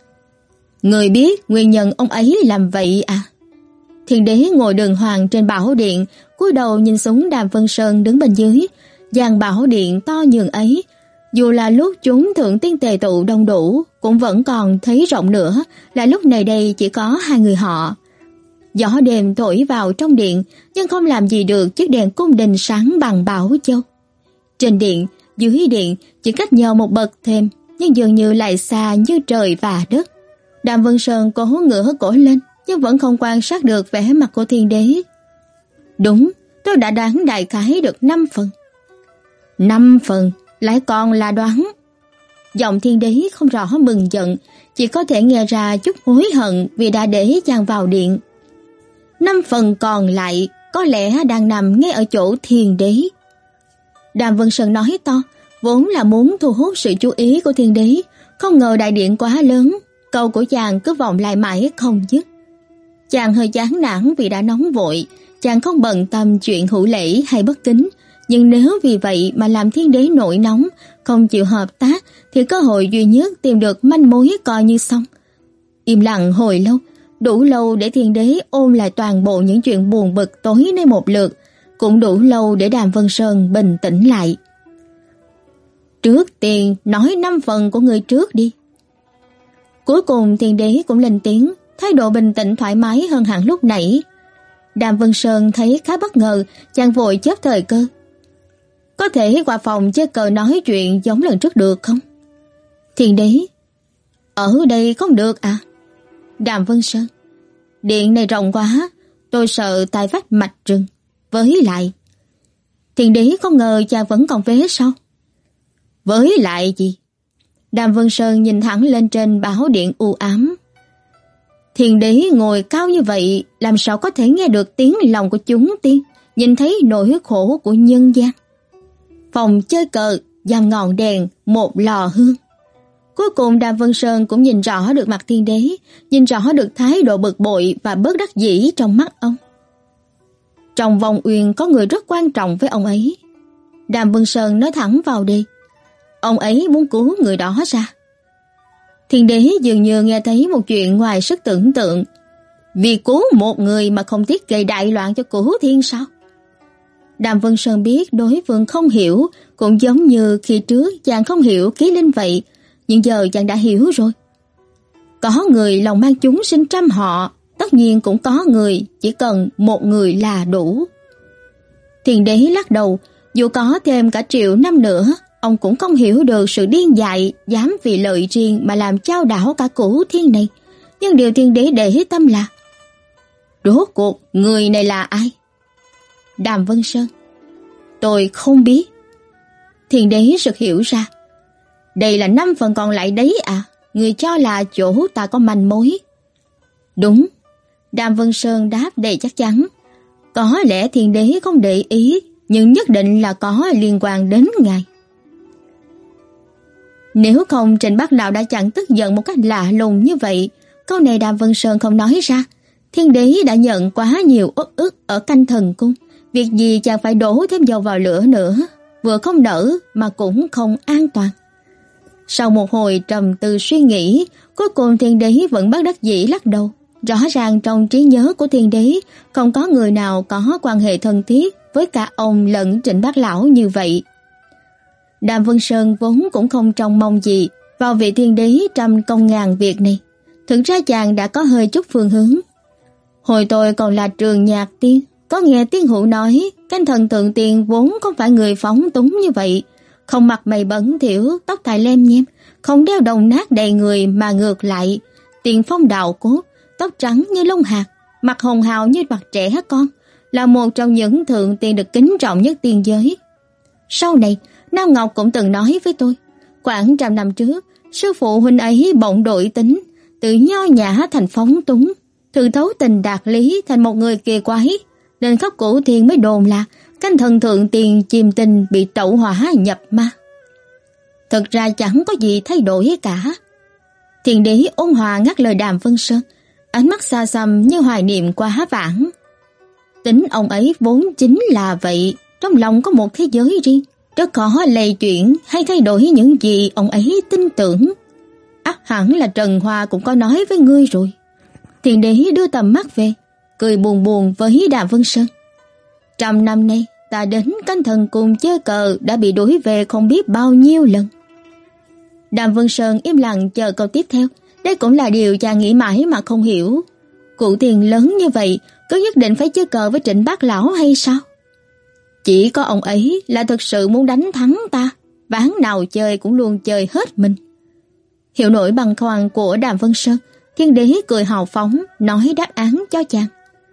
A: Người biết nguyên nhân ông ấy làm vậy à? Thiên Đế ngồi đường hoàng trên bảo điện, cúi đầu nhìn xuống Đàm Vân Sơn đứng bên dưới. Dàn bảo điện to nhường ấy, dù là lúc chúng thượng tiên tề tụ đông đủ, cũng vẫn còn thấy rộng nữa, là lúc này đây chỉ có hai người họ. Gió đêm thổi vào trong điện, nhưng không làm gì được chiếc đèn cung đình sáng bằng bảo châu. Trên điện, dưới điện chỉ cách nhau một bậc thềm, nhưng dường như lại xa như trời và đất. Đàm Vân Sơn cố ngửa cổ lên, nhưng vẫn không quan sát được vẻ mặt của Thiên Đế. Đúng, tôi đã đoán đại khái được năm phần. Năm phần, lại còn là đoán. Giọng Thiên Đế không rõ mừng giận, chỉ có thể nghe ra chút hối hận vì đã để chàng vào điện. Năm phần còn lại có lẽ đang nằm ngay ở chỗ Thiên Đế. Đàm Vân Sơn nói to, vốn là muốn thu hút sự chú ý của Thiên Đế, không ngờ đại điện quá lớn, câu của chàng cứ vọng lại mãi không dứt. Chàng hơi chán nản vì đã nóng vội, chàng không bận tâm chuyện hữu lễ hay bất kính, nhưng nếu vì vậy mà làm Thiên Đế nổi nóng, không chịu hợp tác, thì cơ hội duy nhất tìm được manh mối coi như xong. Im lặng hồi lâu, đủ lâu để Thiên Đế ôm lại toàn bộ những chuyện buồn bực tối nay một lượt, cũng đủ lâu để Đàm Vân Sơn bình tĩnh lại. Trước tiên nói năm phần của người trước đi. Cuối cùng Thiên Đế cũng lên tiếng, thái độ bình tĩnh thoải mái hơn hẳn lúc nãy. Đàm Vân Sơn thấy khá bất ngờ, chàng vội chớp thời cơ. Có thể qua phòng chơi cờ nói chuyện giống lần trước được không? Thiên Đế: Ở đây không được à? Đàm Vân Sơn: Điện này rộng quá, tôi sợ tai vách mạch rừng. Với lại... Thiên Đế không ngờ chàng vẫn còn vé sau. Với lại gì? Đàm Vân Sơn nhìn thẳng lên trên bảo điện u ám. Thiên Đế ngồi cao như vậy, làm sao có thể nghe được tiếng lòng của chúng tiên, nhìn thấy nỗi khổ của nhân gian. Phòng chơi cờ, dăm ngọn đèn, một lò hương. Cuối cùng Đàm Vân Sơn cũng nhìn rõ được mặt Thiên Đế, nhìn rõ được thái độ bực bội và bất đắc dĩ trong mắt ông. Trong vòng uyên có người rất quan trọng với ông ấy. Đàm Vân Sơn nói thẳng vào đi. Ông ấy muốn cứu người đó ra. Thiên Đế dường như nghe thấy một chuyện ngoài sức tưởng tượng. Vì cứu một người mà không tiếc gây đại loạn cho cửu thiên sao? Đàm Vân Sơn biết đối phương không hiểu, cũng giống như khi trước chàng không hiểu Ký Linh vậy, nhưng giờ chàng đã hiểu rồi. Có người lòng mang chúng sinh trăm họ, tất tất nhiên cũng có người, chỉ cần một người là đủ. Thiên đế lắc đầu, dù có thêm cả triệu năm nữa, ông cũng không hiểu được sự điên dại dám vì lợi riêng mà làm chao đảo cả cửu thiên này. Nhưng điều thiên đế để tâm là: rốt cuộc người này là ai? Đàm Vân Sơn. Tôi không biết. Thiên đế sực hiểu ra. Đây là năm phần còn lại đấy à? Người cho là chỗ ta có manh mối. Đúng. Đàm Vân Sơn đáp đầy chắc chắn. Có lẽ thiên đế không để ý, nhưng nhất định là có liên quan đến ngài. Nếu không Trịnh Bác Lão đã chẳng tức giận một cách lạ lùng như vậy. Câu này Đàm Vân Sơn không nói ra. Thiên đế đã nhận quá nhiều uất ức ở Canh Thần Cung, việc gì chẳng phải đổ thêm dầu vào lửa nữa, vừa không nỡ mà cũng không an toàn. Sau một hồi trầm tư suy nghĩ, cuối cùng thiên đế vẫn bất đắc dĩ lắc đầu. Rõ ràng trong trí nhớ của thiên đế không có người nào có quan hệ thân thiết với cả ông lẫn Trịnh Bác Lão như vậy. Đàm Vân Sơn vốn cũng không trông mong gì vào vị thiên đế trăm công ngàn việc này. Thực ra chàng đã có hơi chút phương hướng. Hồi tôi còn là trường nhạc tiên, có nghe tiên hữu nói Canh Thần Thượng Tiên vốn không phải người phóng túng như vậy, không mặt mày bẩn thỉu, tóc tai lem nhem, không đeo đồng nát đầy người, mà ngược lại tiền phong đạo cốt, tóc trắng như lông hạt, mặt hồng hào như mặt trẻ con, là một trong những thượng tiên được kính trọng nhất tiên giới. Sau này Nam Ngọc cũng từng nói với tôi, khoảng trăm năm trước sư phụ huynh ấy bỗng đổi tính, từ nho nhã thành phóng túng, từ thấu tình đạt lý thành một người kỳ quái, nên khắp cửu thiên mới đồn là Canh Thần Thượng Tiên chìm tình bị tẩu hỏa nhập ma. Thật ra chẳng có gì thay đổi cả. Thiên đế ôn hòa ngắt lời Đàm Vân Sơn, ánh mắt xa xăm như hoài niệm quá vãng. Tính ông ấy vốn chính là vậy, trong lòng có một thế giới riêng, rất khó lay chuyển hay thay đổi những gì ông ấy tin tưởng. Ắt hẳn là Trần Hoa cũng có nói với ngươi rồi. Thiên đế đưa tầm mắt về, cười buồn buồn với Đàm Vân Sơn. Trăm năm nay ta đến Canh Thần Cung chơi cờ đã bị đuổi về không biết bao nhiêu lần. Đàm Vân Sơn im lặng chờ câu tiếp theo. Đây cũng là điều chàng nghĩ mãi mà không hiểu. Cụ tiền lớn như vậy có nhất định phải chơi cờ với Trịnh Bác Lão hay sao? Chỉ có ông ấy là thực sự muốn đánh thắng ta, ván nào chơi cũng luôn chơi hết mình. Hiểu nổi băn khoăn của Đàm Vân Sơn, thiên đế cười hào phóng nói đáp án cho chàng.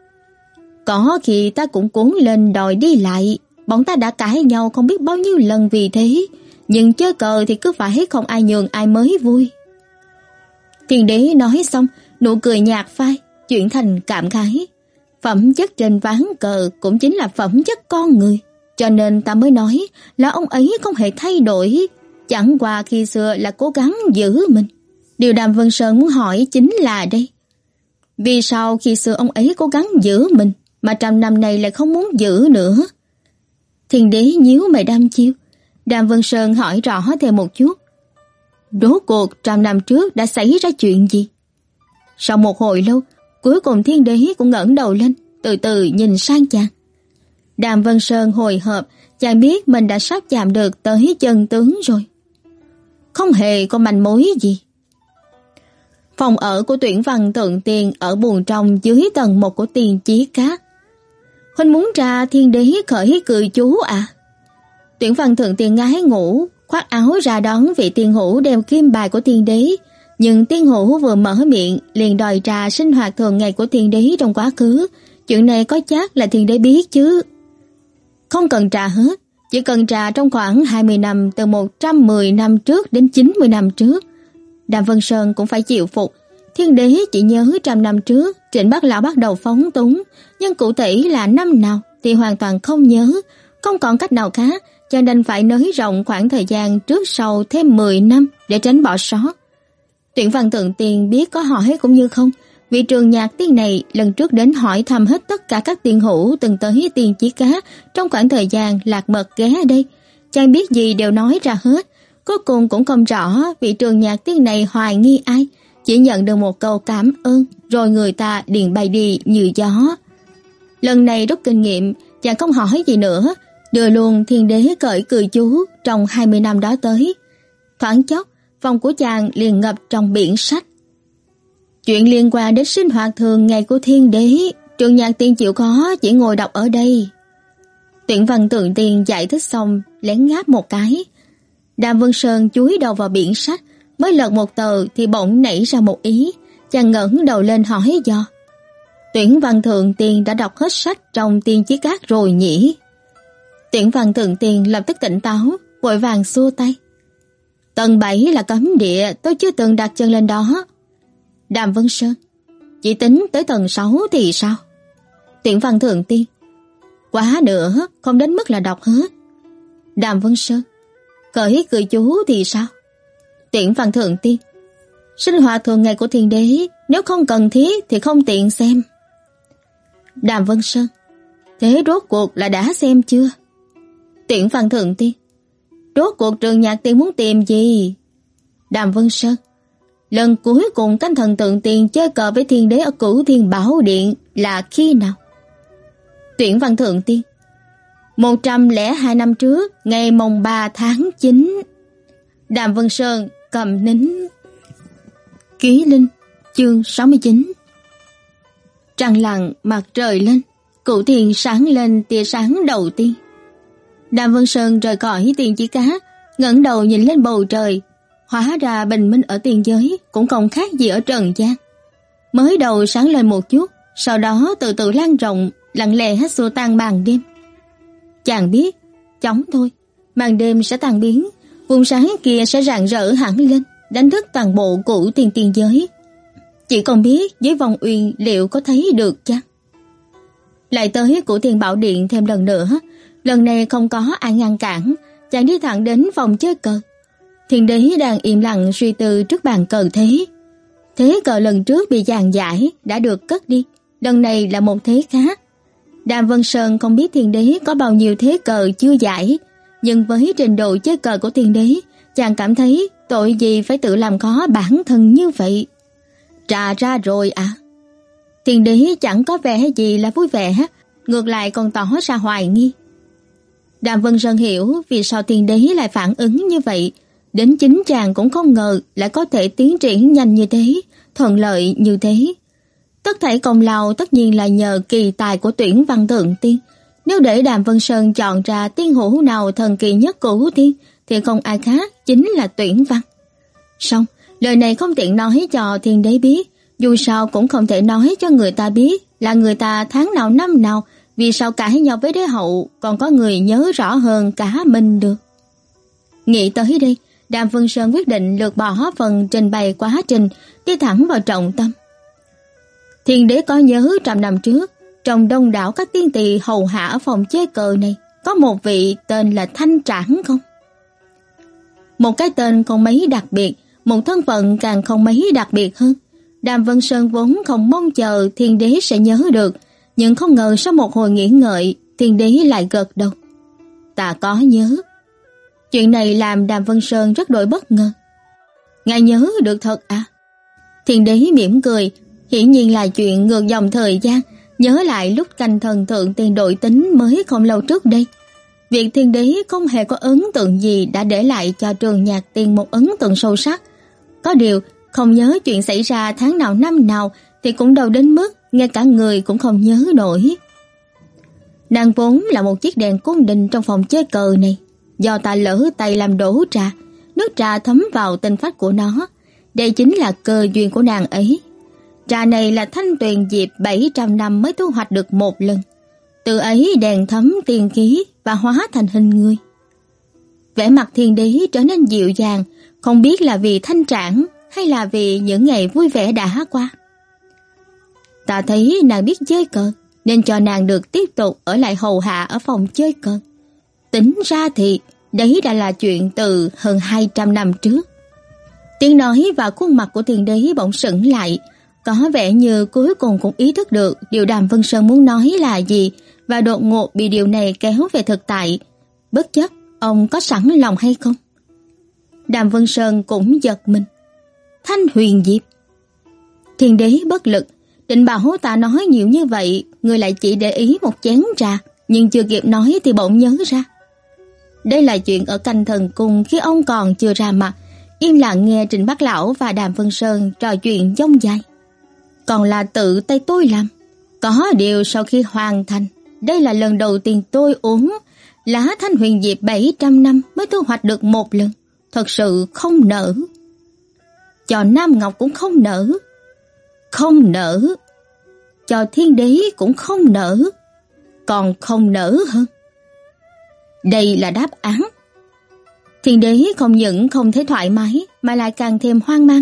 A: Có khi ta cũng cuốn lên đòi đi lại, bọn ta đã cãi nhau không biết bao nhiêu lần vì thế, nhưng chơi cờ thì cứ phải không ai nhường ai mới vui. Thiên đế nói xong, nụ cười nhạt phai, chuyển thành cảm khái. Phẩm chất trên ván cờ cũng chính là phẩm chất con người, cho nên ta mới nói là ông ấy không hề thay đổi, chẳng qua khi xưa là cố gắng giữ mình. Điều Đàm Vân Sơn muốn hỏi chính là đây. Vì sao khi xưa ông ấy cố gắng giữ mình, mà trăm năm nay lại không muốn giữ nữa? Thiên đế nhíu mày đăm chiêu. Đàm Vân Sơn hỏi rõ thêm một chút. Rốt cuộc trăm năm trước đã xảy ra chuyện gì? Sau một hồi lâu, cuối cùng thiên đế cũng ngẩng đầu lên, từ từ nhìn sang chàng. Đàm Vân Sơn hồi hộp, chàng biết mình đã sắp chạm được tới chân tướng rồi. Không hề có manh mối gì. Phòng ở của Tuyển Văn Thượng Tiên ở buồng trong dưới tầng một của Tiền Chí Cát. Huynh muốn ra thiên đế khởi cười chú à? Tuyển Văn Thượng Tiên ngái ngủ, khoác áo ra đón vị tiên hữu đeo kim bài của thiên đế. Nhưng tiên hữu vừa mở miệng liền đòi trà sinh hoạt thường ngày của thiên đế trong quá khứ. Chuyện này có chắc là thiên đế biết chứ? Không cần trà hết, chỉ cần trà trong khoảng hai mươi năm, từ một trăm mười năm trước đến chín mươi năm trước. Đàm Vân Sơn cũng phải chịu phục. Thiên đế chỉ nhớ trăm năm trước Trịnh Bác Lão bắt đầu phóng túng, nhưng cụ thể là năm nào thì hoàn toàn không nhớ. Không còn cách nào khác, cho nên phải nới rộng khoảng thời gian trước sau thêm mười năm để tránh bỏ sót. Tuyển Văn Thượng Tiên biết có hỏi cũng như không. Vị trường nhạc tiên này lần trước đến hỏi thăm hết tất cả các tiên hữu từng tới Tiên Chí Cát trong khoảng thời gian Lạc Mật ghé ở đây. Chàng biết gì đều nói ra hết. Cuối cùng cũng không rõ vị trường nhạc tiên này hoài nghi ai, chỉ nhận được một câu cảm ơn, rồi người ta liền bay đi như gió. Lần này rút kinh nghiệm, chàng không hỏi gì nữa, đưa luôn thiên đế cởi cười chú trong hai mươi năm đó tới. Thoáng chốc, phòng của chàng liền ngập trong biển sách. Chuyện liên quan đến sinh hoạt thường ngày của Thiên Đế, Trường Nhạc Tiên chịu khó chỉ ngồi đọc ở đây. Tuyển Văn Thượng Tiên giải thích xong, lén ngáp một cái. Đàm Vân Sơn chúi đầu vào biển sách, mới lật một tờ thì bỗng nảy ra một ý, chàng ngẩng đầu lên hỏi do. Tuyển Văn Thượng Tiên đã đọc hết sách trong Tiên Chí Các rồi nhỉ? Tuyển Văn Thượng Tiên lập tức tỉnh táo, vội vàng xua tay. Tầng bảy là cấm địa, tôi chưa từng đặt chân lên đó. Đàm Vân Sơn, chỉ tính tới tầng sáu thì sao? Tuyển Văn Thượng Tiên, quá nữa, không đến mức là đọc hết. Đàm Vân Sơn, cởi cự chú thì sao? Tuyển Văn Thượng Tiên, sinh hoạt thường ngày của Thiên Đế, nếu không cần thiết thì không tiện xem. Đàm Vân Sơn, thế rốt cuộc là đã xem chưa? Tuyển Văn Thượng Tiên, rốt cuộc Trường Nhạc Tiên muốn tìm gì? Đàm Vân Sơn, lần cuối cùng canh thần Thượng Tiên chơi cờ với Thiên Đế ở Cửu Thiên Bảo Điện là khi nào? Tuyển Văn Thượng Tiên, một trăm lẻ hai năm trước, ngày mồng ba tháng chín. Đàm Vân Sơn cầm nín. Ký Linh, chương sáu mươi chín. Trăng lặng, mặt trời lên, Cửu Thiên sáng lên tia sáng đầu tiên. Đàm Vân Sơn rời khỏi Tiên Chí Các, ngẩng đầu nhìn lên bầu trời, hóa ra bình minh ở tiên giới cũng không khác gì ở trần gian. Mới đầu sáng lên một chút, sau đó từ từ lan rộng, lặng lẽ hết xua tan màn đêm. Chàng biết, chóng thôi, màn đêm sẽ tan biến, vùng sáng kia sẽ rạng rỡ hẳn lên, đánh thức toàn bộ Cửu Thiên tiên giới. Chỉ không biết dưới vòng uyên liệu có thấy được chăng? Lại tới Cửu Thiên Bảo Điện thêm lần nữa, lần này không có ai ngăn cản, chàng đi thẳng đến phòng chơi cờ. Thiên Đế đang im lặng suy tư trước bàn cờ thế. Thế cờ lần trước bị giàn giải đã được cất đi, lần này là một thế khác. Đàm Vân Sơn không biết Thiên Đế có bao nhiêu thế cờ chưa giải, nhưng với trình độ chơi cờ của Thiên Đế, chàng cảm thấy tội gì phải tự làm khó bản thân như vậy. Trà ra rồi à? Thiên Đế chẳng có vẻ gì là vui vẻ, ngược lại còn tỏ ra hoài nghi. Đàm Vân Sơn hiểu vì sao Thiên Đế lại phản ứng như vậy, đến chính chàng cũng không ngờ lại có thể tiến triển nhanh như thế, thuận lợi như thế. Tất thảy công lao tất nhiên là nhờ kỳ tài của Tuyển Văn Thượng Tiên. Nếu để Đàm Vân Sơn chọn ra tiên hữu nào thần kỳ nhất Cửu Thiên thì không ai khác chính là Tuyển Văn. Song lời này không tiện nói cho Thiên Đế biết, dù sao cũng không thể nói cho người ta biết là người ta tháng nào năm nào vì sao cãi nhau với đế hậu còn có người nhớ rõ hơn cả mình được. Nghĩ tới đây, Đàm Vân Sơn quyết định lược bỏ phần trình bày quá trình, đi thẳng vào trọng tâm. Thiên Đế có nhớ trăm năm trước, trong đông đảo các tiên tỳ hầu hạ ở phòng chơi cờ này, có một vị tên là Thanh Trảng không? Một cái tên không mấy đặc biệt, một thân phận càng không mấy đặc biệt hơn. Đàm Vân Sơn vốn không mong chờ Thiên Đế sẽ nhớ được, nhưng không ngờ sau một hồi nghĩ ngợi, Thiên Đế lại gật đầu. Ta có nhớ. Chuyện này làm Đàm Vân Sơn rất đổi bất ngờ. Ngài nhớ được thật à? Thiên Đế mỉm cười, hiển nhiên là chuyện ngược dòng thời gian, nhớ lại lúc canh thần Thượng Tiên đổi tính mới không lâu trước đây. Việc Thiên Đế không hề có ấn tượng gì đã để lại cho Trường Nhạc Tiên một ấn tượng sâu sắc. Có điều, không nhớ chuyện xảy ra tháng nào năm nào thì cũng đâu đến mức ngay cả người cũng không nhớ nổi. Nàng vốn là một chiếc đèn cung đình trong phòng chơi cờ này. Do ta lỡ tay làm đổ trà, nước trà thấm vào tinh phách của nó. Đây chính là cơ duyên của nàng ấy. Trà này là thanh tuyền diệp bảy trăm năm mới thu hoạch được một lần. Từ ấy đèn thấm tiên khí và hóa thành hình người. Vẻ mặt Thiên Đế trở nên dịu dàng, không biết là vì Thanh Trảng hay là vì những ngày vui vẻ đã qua. Ta thấy nàng biết chơi cờ, nên cho nàng được tiếp tục ở lại hầu hạ ở phòng chơi cờ. Tính ra thì đấy đã là chuyện từ hơn hai trăm năm trước. Tiếng nói và khuôn mặt của Thiên Đế bỗng sững lại, có vẻ như cuối cùng cũng ý thức được điều Đàm Vân Sơn muốn nói là gì và đột ngột bị điều này kéo về thực tại. Bất chấp ông có sẵn lòng hay không. Đàm Vân Sơn cũng giật mình. Thanh Huyền Diệp. Thiên Đế bất lực, định bảo ta nói nhiều như vậy, người lại chỉ để ý một chén trà, nhưng chưa kịp nói thì bỗng nhớ ra. Đây là chuyện ở canh thần cung khi ông còn chưa ra mặt, im lặng nghe Trịnh Bác Lão và Đàm Vân Sơn trò chuyện dông dài. còn là tự tay tôi làm. Có điều sau khi hoàn thành, đây là lần đầu tiên tôi uống lá thanh huyền diệp bảy trăm năm mới thu hoạch được một lần, thật sự không nỡ. Cho Nam Ngọc cũng không nỡ, không nỡ. Cho Thiên Đế cũng không nỡ, còn không nỡ hơn. Đây là đáp án. Thiên Đế không những không thấy thoải mái mà lại càng thêm hoang mang.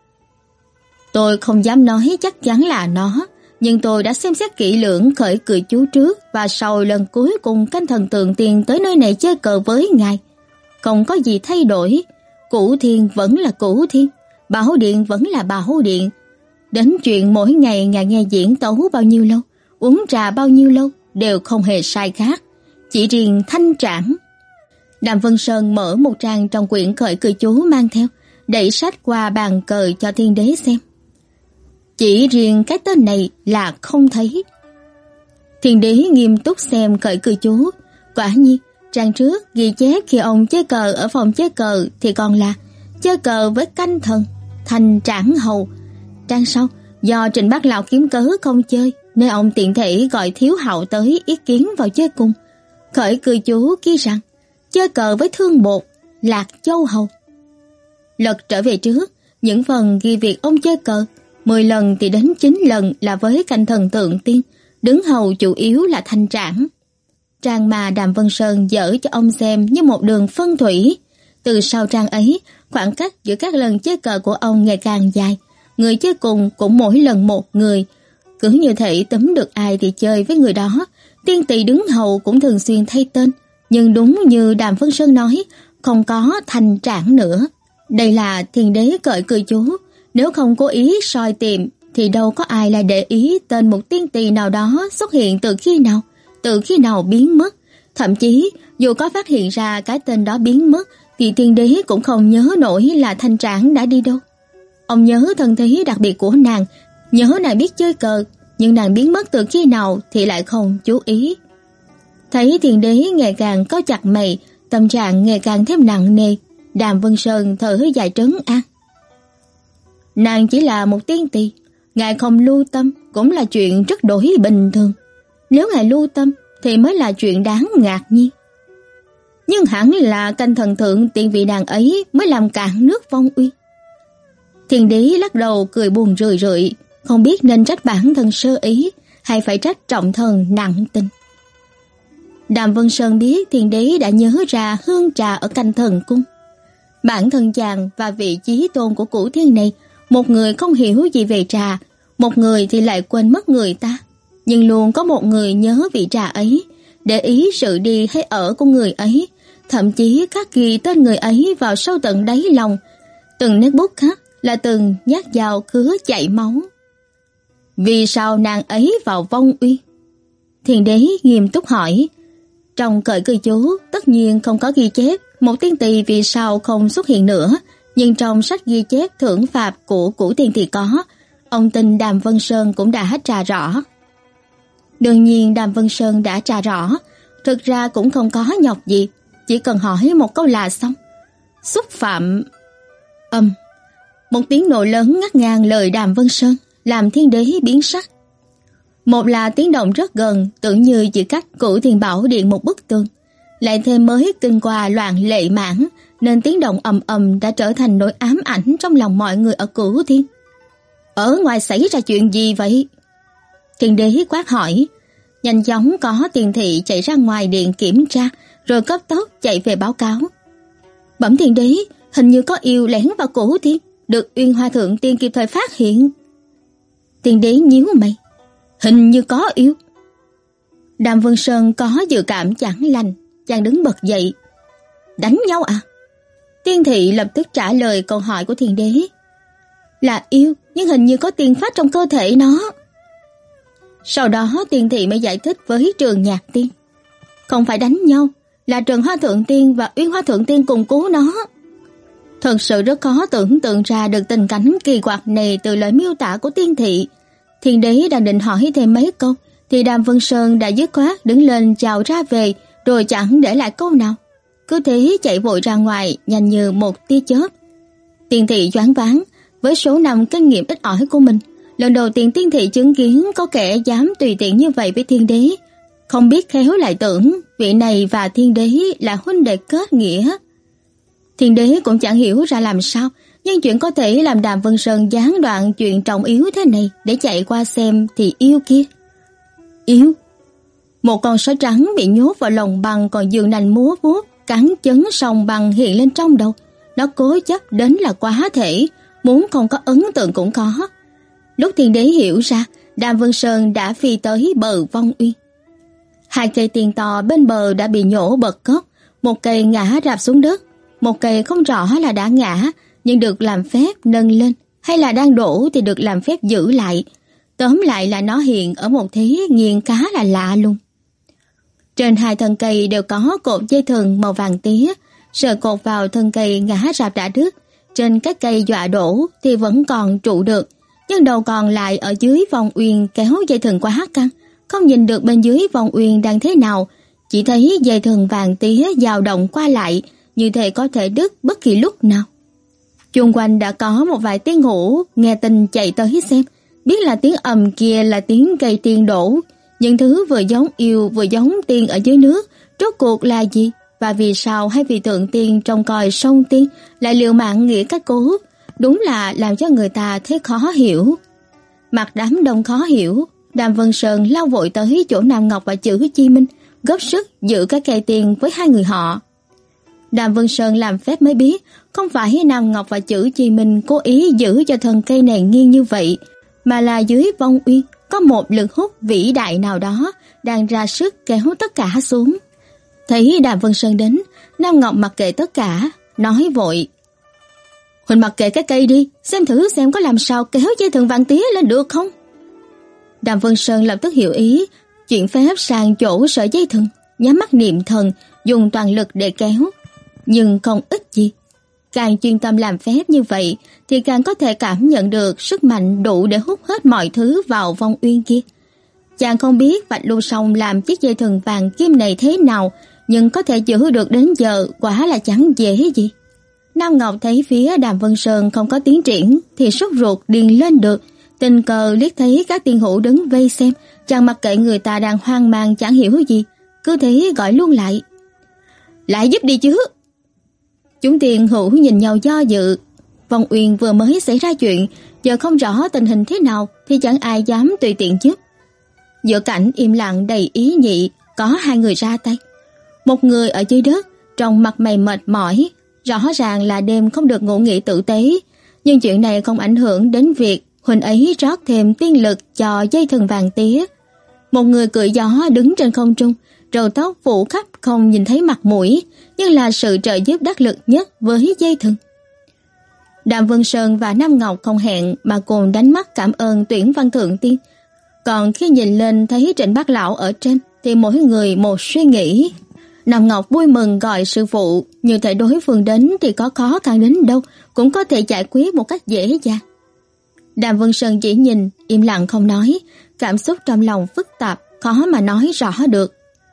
A: Tôi không dám nói chắc chắn là nó, nhưng tôi đã xem xét kỹ lưỡng khởi cười chú trước và sau lần cuối cùng canh thần tượng tiền tới nơi này chơi cờ với ngài. Không có gì thay đổi, Cửu Thiên vẫn là Cửu Thiên, Bảo Điện vẫn là Bảo Điện. Đến chuyện mỗi ngày ngài nghe diễn tấu bao nhiêu lâu, uống trà bao nhiêu lâu đều không hề sai khác. Chỉ riêng thanh trảm. Đàm Vân Sơn mở một trang trong quyển khởi cười chú mang theo, đẩy sách qua bàn cờ cho Thiên Đế xem. Chỉ riêng cái tên này là không thấy. Thiên Đế nghiêm túc xem khởi cười chú. Quả nhiên, trang trước ghi chép khi ông chơi cờ ở phòng chơi cờ thì còn là chơi cờ với canh thần, thành trảng hầu. Trang sau, do Trịnh Bác Lão kiếm cớ không chơi, nên ông tiện thể gọi Thiếu Hạo tới ý kiến vào chơi cùng. Khởi cười chú ghi rằng chơi cờ với Thương Bột, Lạc Châu hầu. Lật trở về trước, những phần ghi việc ông chơi cờ, mười lần thì đến chín lần là với canh thần tượng tiên, đứng hầu chủ yếu là thanh trảng. Trang mà Đàm Vân Sơn dở cho ông xem như một đường phân thủy. Từ sau trang ấy, khoảng cách giữa các lần chơi cờ của ông ngày càng dài. Người chơi cùng cũng mỗi lần một người. Cứ như thể tấm được ai thì chơi với người đó. Tiên tỷ đứng hầu cũng thường xuyên thay tên. Nhưng đúng như Đàm Vân Sơn nói, không có thanh trảng nữa. Đây là Thiên Đế cởi cười chú. Nếu không cố ý soi tìm thì đâu có ai lại để ý tên một tiên tỷ nào đó xuất hiện từ khi nào, từ khi nào biến mất. Thậm chí dù có phát hiện ra cái tên đó biến mất thì Thiên Đế cũng không nhớ nổi là thanh trảng đã đi đâu. Ông nhớ thân thế đặc biệt của nàng, nhớ nàng biết chơi cờ, nhưng nàng biến mất từ khi nào thì lại không chú ý. Thấy Thiên Đế ngày càng có chặt mày, tâm trạng ngày càng thêm nặng nề, Đàm Vân Sơn thở dài trấn an. Nàng chỉ là một tiên tỷ, ngài không lưu tâm cũng là chuyện rất đổi bình thường. Nếu ngài lưu tâm thì mới là chuyện đáng ngạc nhiên. Nhưng hẳn là canh thần thượng tiện vị nàng ấy mới làm cạn nước Vong Uyên. Thiên Đế lắc đầu cười buồn rười rượi, không biết nên trách bản thân sơ ý hay phải trách trọng thần nặng tình. Đàm Vân Sơn biết Thiên Đế đã nhớ ra hương trà ở canh thần cung. Bản thân chàng và vị chí tôn của Cửu Thiên này, một người không hiểu gì về trà, một người thì lại quên mất người ta. Nhưng luôn có một người nhớ vị trà ấy, để ý sự đi hay ở của người ấy, thậm chí khắc ghi tên người ấy vào sâu tận đáy lòng. Từng nét bút khắc là từng nhát dao cứa chảy máu. Vì sao nàng ấy vào Vong Uyên? Thiên Đế nghiêm túc hỏi. Trong cởi cười chú tất nhiên không có ghi chép một tiên tỷ vì sao không xuất hiện nữa, nhưng trong sách ghi chép thưởng phạt của Cửu Thiên thì có. Ông tin Đàm Vân Sơn cũng đã tra rõ. Đương nhiên Đàm Vân Sơn đã tra rõ, thực ra cũng không có nhọc gì, chỉ cần hỏi một câu là xong. Xúc phạm... Âm. Một tiếng nổ lớn ngắt ngang lời Đàm Vân Sơn, làm Thiên Đế biến sắc. Một là tiếng động rất gần, tưởng như chỉ cách Cửu Thiên Bảo Điện một bức tường. Lại thêm mới kinh qua loạn lệ mãn, nên tiếng động ầm ầm đã trở thành nỗi ám ảnh trong lòng mọi người ở Cửu Thiên. Ở ngoài xảy ra chuyện gì vậy? Thiên Đế quát hỏi. Nhanh chóng có tiền thị chạy ra ngoài điện kiểm tra, rồi cấp tốc chạy về báo cáo. Bẩm Thiên Đế, hình như có yêu lén vào Cửu Thiên, được Uyên Hoa Thượng Tiên kịp thời phát hiện. Thiên Đế nhíu mày. Hình như có yêu. Đàm Vân Sơn có dự cảm chẳng lành, chàng đứng bật dậy. Đánh nhau à? Tiên thị lập tức trả lời câu hỏi của Thiên Đế. Là yêu, nhưng hình như có tiên phát trong cơ thể nó. Sau đó Tiên thị mới giải thích với Trường Nhạc Tiên. Không phải đánh nhau, là Trần Hoa Thượng Tiên và Uyên Hoa Thượng Tiên cùng cứu nó. Thật sự rất khó tưởng tượng ra được tình cảnh kỳ quặc này từ lời miêu tả của Tiên thị. Thiên Đế đang định hỏi thêm mấy câu thì Đàm Vân Sơn đã dứt khoát đứng lên chào ra về, rồi chẳng để lại câu nào, cứ thế chạy vội ra ngoài nhanh như một tia chớp. Tiên thị choáng váng với số năm kinh nghiệm ít ỏi của mình, Lần đầu tiên Tiên thị chứng kiến có kẻ dám tùy tiện như vậy với Thiên đế, không biết khéo lại tưởng vị này và Thiên đế là huynh đệ kết nghĩa. Thiên đế cũng chẳng hiểu ra làm sao, nhưng chuyện có thể làm Đàm Vân Sơn gián đoạn chuyện trọng yếu thế này để chạy qua xem thì yêu kia. Yêu? Một con sói trắng bị nhốt vào lồng băng còn dương nành múa vuốt, cắn chấn sòng băng hiện lên trong đầu. Nó cố chấp đến là quá thể, muốn không có ấn tượng cũng có. Lúc Thiên đế hiểu ra, Đàm Vân Sơn đã phi tới bờ Vong Uyên. Hai cây tiền to bên bờ đã bị nhổ bật gốc, một cây ngã rạp xuống đất, một cây không rõ là đã ngã nhưng được làm phép nâng lên, hay là đang đổ thì được làm phép giữ lại. Tóm lại là nó hiện ở một thế nghiêng khá là lạ luôn. Trên hai thân cây đều có cột dây thừng màu vàng tía, sợi cột vào thân cây ngã rạp đã đứt, trên các cây dọa đổ thì vẫn còn trụ được, nhưng đầu còn lại ở dưới vòng uyên kéo dây thừng quá căng, không nhìn được bên dưới vòng uyên đang thế nào, chỉ thấy dây thừng vàng tía dao động qua lại, như thể có thể đứt bất kỳ lúc nào. Chung quanh đã có một vài tiếng hổ nghe tin chạy tới xem, biết là tiếng ầm kia là tiếng cây tiên đổ, những thứ vừa giống yêu vừa giống tiên ở dưới nước, rốt cuộc là gì? Và vì sao hai vị thượng tiên trong còi sông tiên lại liều mạng nghĩa các cố, đúng là làm cho người ta thấy khó hiểu. Mặt đám đông khó hiểu, Đàm Vân Sơn lao vội tới chỗ Nam Ngọc và Chữ Chi Minh, góp sức giữ cái cây tiền với hai người họ. Đàm Vân Sơn làm phép mới biết, không phải Nam Ngọc và Chữ Chi Minh cố ý giữ cho thân cây này nghiêng như vậy, mà là dưới vong uyên có một lực hút vĩ đại nào đó đang ra sức kéo tất cả xuống. Thấy Đàm Vân Sơn đến, Nam Ngọc mặc kệ tất cả, nói vội: "Huynh mặc kệ cái cây đi, xem thử xem có làm sao kéo dây thừng vàng tía lên được không?" Đàm Vân Sơn lập tức hiểu ý, chuyển phép sang chỗ sợi dây thừng, nhắm mắt niệm thần, dùng toàn lực để kéo, nhưng không ích gì. Càng chuyên tâm làm phép như vậy thì càng có thể cảm nhận được sức mạnh đủ để hút hết mọi thứ vào vong uyên kia. Chàng không biết Bạch Lưu Song làm chiếc dây thừng vàng kim này thế nào, nhưng có thể giữ được đến giờ quả là chẳng dễ gì. Nam Ngọc thấy phía Đàm Vân Sơn không có tiến triển thì sốt ruột điên lên được, tình cờ liếc thấy các tiên hữu đứng vây xem, chàng mặc kệ người ta đang hoang mang chẳng hiểu gì, cứ thế gọi luôn lại: "Lại giúp đi chứ." Chúng tiên hữu nhìn nhau do dự. Vong uyên vừa mới xảy ra chuyện, giờ không rõ tình hình thế nào thì chẳng ai dám tùy tiện giúp. Giữa cảnh im lặng đầy ý nhị, có hai người ra tay. Một người ở dưới đất, trông mặt mày mệt mỏi, rõ ràng là đêm không được ngủ nghỉ tử tế, nhưng chuyện này không ảnh hưởng đến việc huynh ấy rót thêm tiên lực cho dây thừng vàng tía. Một người cưỡi gió đứng trên không trung, râu tóc phủ khắp không nhìn thấy mặt mũi, nhưng là sự trợ giúp đắc lực nhất với dây thừng. Đàm Vân Sơn và Nam Ngọc không hẹn mà cùng đánh mắt cảm ơn Tuyển Văn Thượng Tiên. Còn khi nhìn lên thấy Trịnh Bác Lão ở trên thì mỗi người một suy nghĩ. Nam Ngọc vui mừng gọi sư phụ, như thể đối phương đến thì có khó khăn đến đâu cũng có thể giải quyết một cách dễ dàng. Đàm Vân Sơn chỉ nhìn, im lặng không nói, cảm xúc trong lòng phức tạp, khó mà nói rõ được.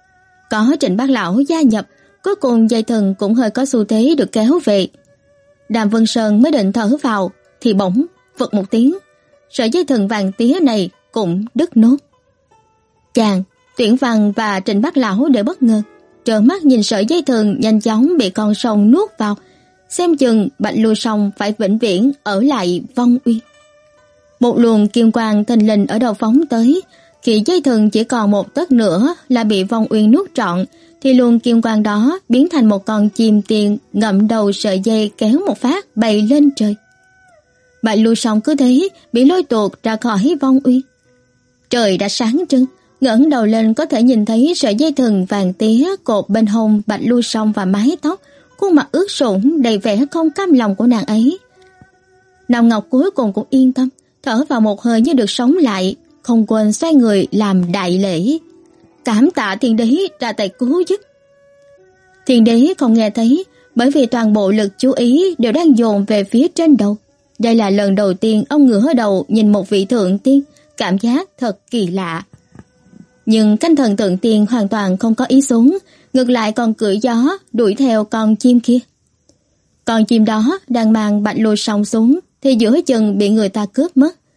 A: Có Trịnh Bác Lão gia nhập, cuối cùng dây thừng cũng hơi có xu thế được kéo về. Đàm Vân Sơn mới định thở vào thì bỗng phật một tiếng, sợi dây thừng vàng tía này cũng đứt nốt. Chàng, Tuyển Văn và Trịnh Bác Lão đều bất ngờ, trợn mắt nhìn sợi dây thừng nhanh chóng bị con sông nuốt vào, xem chừng Bạch Lưu Song phải vĩnh viễn ở lại vong uyên. Một luồng kim quang thình lình ở đầu phóng tới, khi dây thừng chỉ còn một tấc nữa là bị vong uyên nuốt trọn, thì luồng kim quang đó biến thành một con chim tiền ngậm đầu sợi dây kéo một phát bay lên trời. Bạch Lưu Song cứ thế bị lôi tuột ra khỏi vong uyên. Trời đã sáng trưng, ngẩng đầu lên có thể nhìn thấy sợi dây thừng vàng tía cột bên hông Bạch Lưu Song và mái tóc, khuôn mặt ướt sũng đầy vẻ không cam lòng của nàng ấy. Nam Ngọc cuối cùng cũng yên tâm, thở vào một hơi như được sống lại, không quên xoay người làm đại lễ. Cảm tạ Thiên đế ra tay cứu giúp. Thiên đế không nghe thấy, bởi vì toàn bộ lực chú ý đều đang dồn về phía trên đầu. Đây là lần đầu tiên ông ngửa đầu nhìn một vị thượng tiên, cảm giác thật kỳ lạ. Nhưng canh thần thượng tiên hoàn toàn không có ý xuống, ngược lại còn cưỡi gió đuổi theo con chim kia. Con chim đó đang mang Bạch Lưu Song xuống thì giữa chừng bị người ta cướp mất.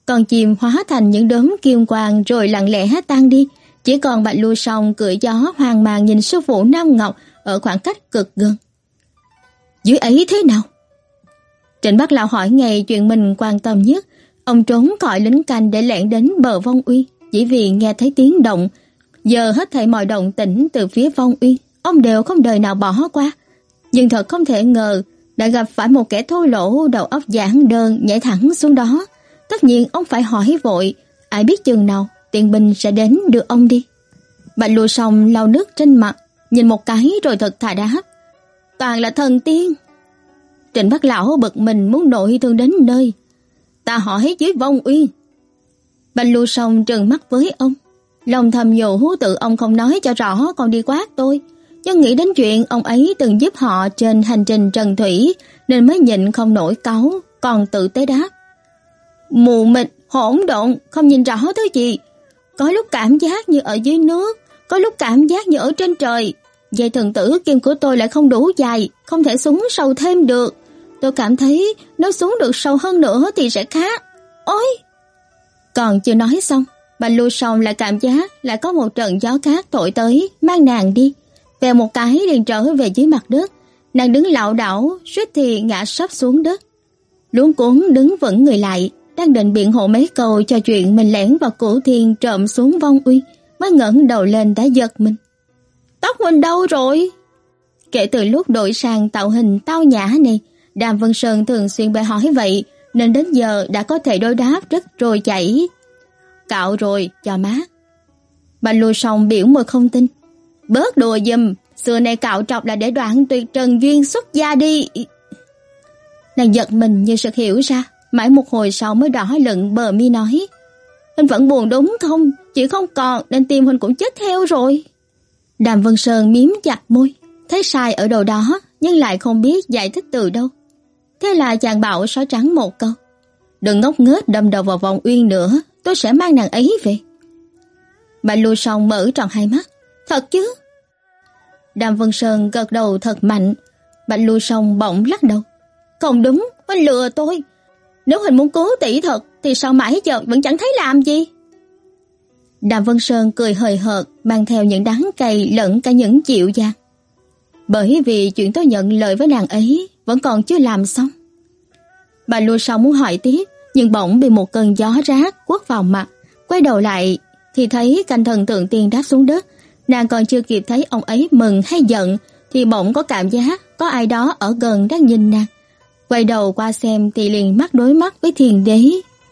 A: Con chim hóa thành những đốm kim quang rồi lặng lẽ tan đi, chỉ còn Bạch Lưu Song cưỡi gió hoang mang nhìn sư phụ Nam Ngọc ở khoảng cách cực gần. Dưới ấy thế nào? Trịnh Bắc Lão hỏi ngay chuyện mình quan tâm nhất. Ông trốn khỏi lính canh để lẻn đến bờ Vong Uyên, chỉ vì nghe thấy tiếng động. Giờ hết thảy mọi động tĩnh từ phía Vong Uyên, ông đều không đời nào bỏ qua. Nhưng thật không thể ngờ đã gặp phải một kẻ thô lỗ đầu óc giản đơn nhảy thẳng xuống đó. Tất nhiên ông phải hỏi vội, ai biết chừng nào tiền binh sẽ đến đưa ông đi. Bạch Lưu Song lau nước trên mặt, nhìn một cái rồi thật thà đáp: toàn là thần tiên. Trịnh Bắc Lão bực mình muốn nổi thương đến nơi. Ta hỏi dưới Vong Uyên. Bạch Lưu Song trừng mắt với ông, lòng thầm nhủ tự ông không nói cho rõ còn đi quát tôi. Nhưng nghĩ đến chuyện ông ấy từng giúp họ trên hành trình trần thủy nên mới nhịn không nổi cáu, còn tự tế đáp: mù mịt, hỗn độn, không nhìn rõ thứ gì. Có lúc cảm giác như ở dưới nước, có lúc cảm giác như ở trên trời. Dây thần tử kim của tôi lại không đủ dài, không thể xuống sâu thêm được. Tôi cảm thấy nếu xuống được sâu hơn nữa thì sẽ khác. Ôi! Còn chưa nói xong, Bạch Lưu Song lại cảm giác lại có một trận gió cát thổi tới, mang nàng đi. Về một cái liền trở về dưới mặt đất, nàng đứng lảo đảo, suýt thì ngã sắp xuống đất. Luống cuống đứng vững người lại, đang định biện hộ mấy câu cho chuyện mình lẻn vào Cửu Thiên trộm xuống Vong Uyên, mới ngẩng đầu lên đã giật mình. Tóc mình đâu rồi? Kể từ lúc đổi sang tạo hình tao nhã này, Đàm Vân Sơn thường xuyên bị hỏi vậy, nên đến giờ đã có thể đối đáp rất trôi chảy. Cạo rồi, cho mát. Bạch Lưu Song biểu môi không tin. Bớt đùa giùm, xưa nay cạo trọc là để đoạn tuyệt trần duyên xuất gia đi. Nàng giật mình như sực hiểu ra, mãi một hồi sau mới đỏ lựng bờ mi nói: Huynh vẫn buồn đúng không? Chỉ không còn nên tim Huynh cũng chết theo rồi. Đàm Vân Sơn miếm chặt môi, thấy sai ở đầu đó nhưng lại không biết giải thích từ đâu. Thế là chàng bảo sói trắng một câu: đừng ngốc nghếch đâm đầu vào Vong Uyên nữa, tôi sẽ mang nàng ấy về. Bạch Lưu Song mở tròn hai mắt: thật chứ? Đàm Vân Sơn gật đầu thật mạnh. Bạch Lưu Song bỗng lắc đầu: không đúng, Huynh lừa tôi. Nếu Huynh muốn cứu tỷ thật thì sao mãi giờ vẫn chẳng thấy làm gì? Đàm Vân Sơn cười hời hợt, mang theo những đắng cay lẫn cả những dịu dàng. Bởi vì chuyện tôi nhận lời với nàng ấy vẫn còn chưa làm xong. Bà Lưu Song muốn hỏi tiếp, nhưng bỗng bị một cơn gió rát quất vào mặt. Quay đầu lại thì thấy canh thần tượng tiên đáp xuống đất. Nàng còn chưa kịp thấy ông ấy mừng hay giận thì bỗng có cảm giác có ai đó ở gần đang nhìn nàng. Quay đầu qua xem thì liền mắt đối mắt với Thiền Đế.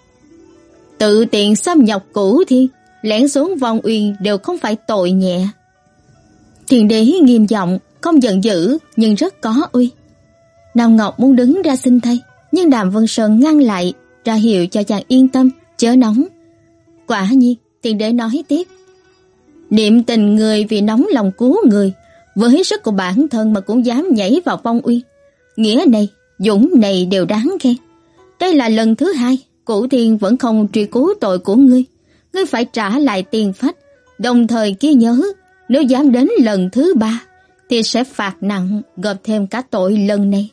A: Tự tiện xâm nhập Cửu Thiên, lẻn xuống Vong Uyên đều không phải tội nhẹ. Thiền Đế nghiêm giọng, không giận dữ nhưng rất có uy. Nam Ngọc muốn đứng ra xin thay, nhưng Đàm Vân Sơn ngăn lại, ra hiệu cho chàng yên tâm, chớ nóng. Quả nhiên, Thiền Đế nói tiếp: niệm tình người vì nóng lòng cứu người, với sức của bản thân mà cũng dám nhảy vào Vong Uyên. Nghĩa này, dũng này đều đáng khen. Đây là lần thứ hai, Cửu Thiên vẫn không truy cứu tội của ngươi. Ngươi phải trả lại tiền phách, đồng thời ghi nhớ, nếu dám đến lần thứ ba, thì sẽ phạt nặng, gộp thêm cả tội lần này.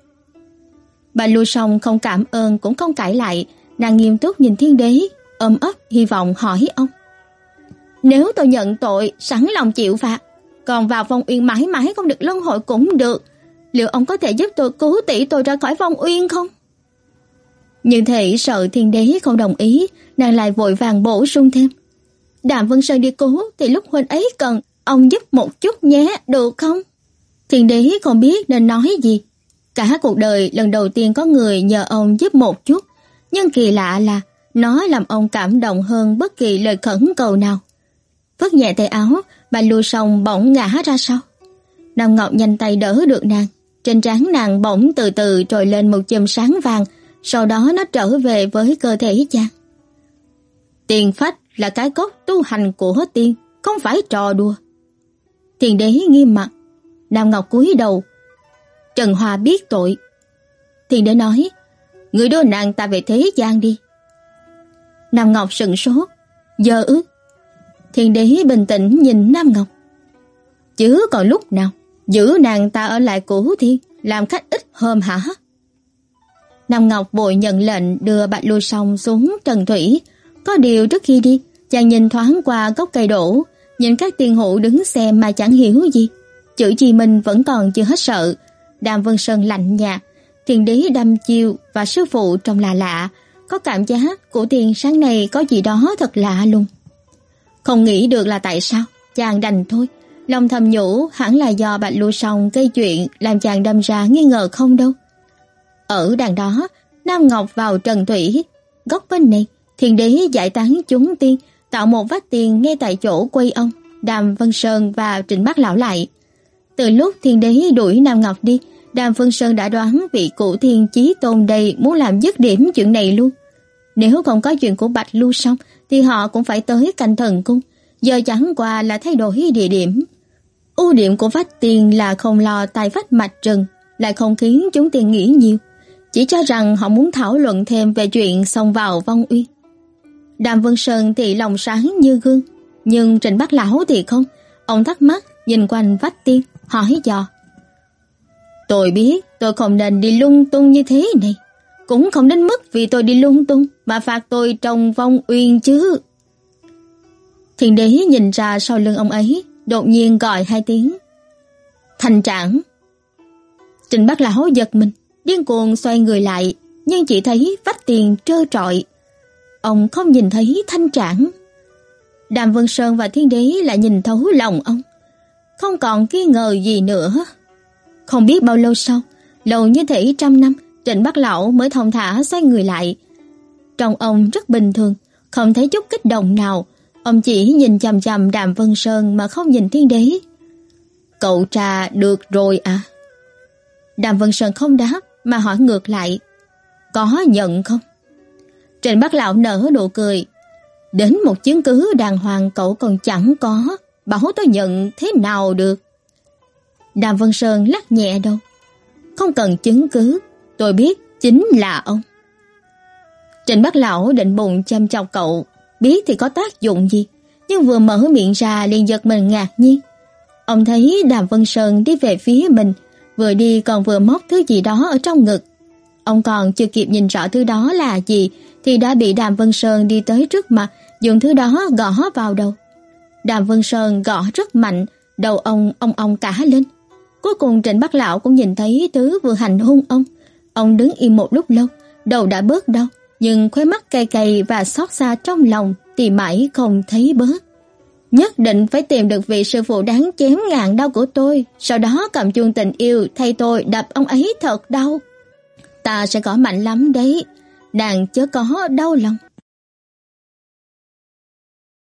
A: Bà Lưu Song không cảm ơn cũng không cãi lại, nàng nghiêm túc nhìn Thiên Đế, ôm ấp hy vọng hỏi ông: nếu tôi nhận tội, sẵn lòng chịu phạt, còn vào Vong Uyên mãi mãi không được luân hồi cũng được, liệu ông có thể giúp tôi cứu tỷ tôi ra khỏi Vong Uyên không? Nhưng thể sợ Thiên Đế không đồng ý, nàng lại vội vàng bổ sung thêm: Đàm Vân Sơn đi cứu thì lúc Huynh ấy cần, ông giúp một chút nhé, được không? Thiên Đế không biết nên nói gì. Cả cuộc đời lần đầu tiên có người nhờ ông giúp một chút, nhưng kỳ lạ là nó làm ông cảm động hơn bất kỳ lời khẩn cầu nào. Vất nhẹ tay áo, bà Lưu Song bỗng ngã ra sau. Nam Ngọc nhanh tay đỡ được nàng, trên trán nàng bỗng từ từ trồi lên một chùm sáng vàng, sau đó nó trở về với cơ thể chàng. Tiền phách là cái gốc tu hành của tiên, không phải trò đùa. Thiền Đế nghiêm mặt. Nam Ngọc cúi đầu. Trần Hòa biết tội. Thiền Đế nói: người đưa nàng ta về thế gian đi. Nam Ngọc sững sốt. Giờ ước. Thiền Đế bình tĩnh nhìn Nam Ngọc. Chứ còn lúc nào giữ nàng ta ở lại Cửu Thiên làm khách ít hôm hả? Nam Ngọc vội nhận lệnh đưa Bạch Lưu Song xuống trần thủy. Có điều trước khi đi, chàng nhìn thoáng qua gốc cây đổ, nhìn các tiền hữu đứng xem mà chẳng hiểu gì. Chữ Chi Minh vẫn còn chưa hết sợ. Đàm Vân Sơn lạnh nhạt, Thiên Đế đăm chiêu và sư phụ trông lạ lạ, có cảm giác của tiền sáng nay có gì đó thật lạ luôn. Không nghĩ được là tại sao, chàng đành thôi. Lòng thầm nhủ hẳn là do Bạch Lưu Song gây chuyện làm chàng đâm ra nghi ngờ không đâu. Ở đằng đó, Nam Ngọc vào trần thủy, góc bên này, Thiên Đế giải tán chúng tiên, tạo một vách tiền ngay tại chỗ quay ông, Đàm Vân Sơn và Trịnh Bác Lão lại. Từ lúc Thiên Đế đuổi Nam Ngọc đi, Đàm Vân Sơn đã đoán vị Cụ Thiên Chí Tôn đây muốn làm dứt điểm chuyện này luôn. Nếu không có chuyện của Bạch Lưu Song thì họ cũng phải tới Canh Thần Cung, giờ chẳng qua là thay đổi địa điểm. Ưu điểm của vách tiền là không lo tai vách mạch rừng, lại không khiến chúng tiên nghĩ nhiều, chỉ cho rằng họ muốn thảo luận thêm về chuyện xông vào Vong Uyên. Đàm Vân Sơn thì lòng sáng như gương, nhưng Trịnh Bác Lão thì không. Ông thắc mắc nhìn quanh vách tiên, hỏi dò: "Tôi biết tôi không nên đi lung tung như thế này, cũng không đến mức vì tôi đi lung tung mà phạt tôi trong Vong Uyên chứ." Thiên Đế nhìn ra sau lưng ông ấy, đột nhiên gọi hai tiếng: "Thành Trảng!" Trịnh Bác Lão giật mình, điên cuồng xoay người lại, nhưng chỉ thấy vách tiền trơ trọi. Ông không nhìn thấy Thanh Trảng. Đàm Vân Sơn và Thiên Đế lại nhìn thấu lòng ông, không còn nghi ngờ gì nữa. Không biết bao lâu sau, lâu như thể trăm năm, Trịnh Bác Lão mới thong thả xoay người lại. Trông ông rất bình thường, không thấy chút kích động nào. Ông chỉ nhìn chằm chằm Đàm Vân Sơn mà không nhìn Thiên Đế. "Cậu trà được rồi à?" Đàm Vân Sơn không đáp mà hỏi ngược lại: "Có nhận không?" Trịnh Bác Lão nở nụ cười: "Đến một chứng cứ đàng hoàng cậu còn chẳng có, bảo tôi nhận thế nào được?" Đàm Vân Sơn lắc nhẹ đầu: "Không cần chứng cứ, tôi biết chính là ông." Trịnh Bác Lão định bụng chăm chọc cậu, biết thì có tác dụng gì, nhưng vừa mở miệng ra liền giật mình ngạc nhiên. Ông thấy Đàm Vân Sơn đi về phía mình, vừa đi còn vừa móc thứ gì đó ở trong ngực. Ông còn chưa kịp nhìn rõ thứ đó là gì thì đã bị Đàm Vân Sơn đi tới trước mặt, dùng thứ đó gõ vào đầu. Đàm Vân Sơn gõ rất mạnh, đầu ông ong ong cả lên. Cuối cùng Trịnh Bác Lão cũng nhìn thấy thứ vừa hành hung ông. Ông đứng im một lúc lâu, đầu đã bớt đau, nhưng khóe mắt cay cay và xót xa trong lòng thì mãi không thấy bớt. Nhất định phải tìm được vị sư phụ đáng chém ngàn đau của tôi, sau đó cầm chuông tình yêu thay tôi đập ông ấy thật đau. Ta sẽ gõ mạnh lắm đấy, nàng chớ có đau lòng.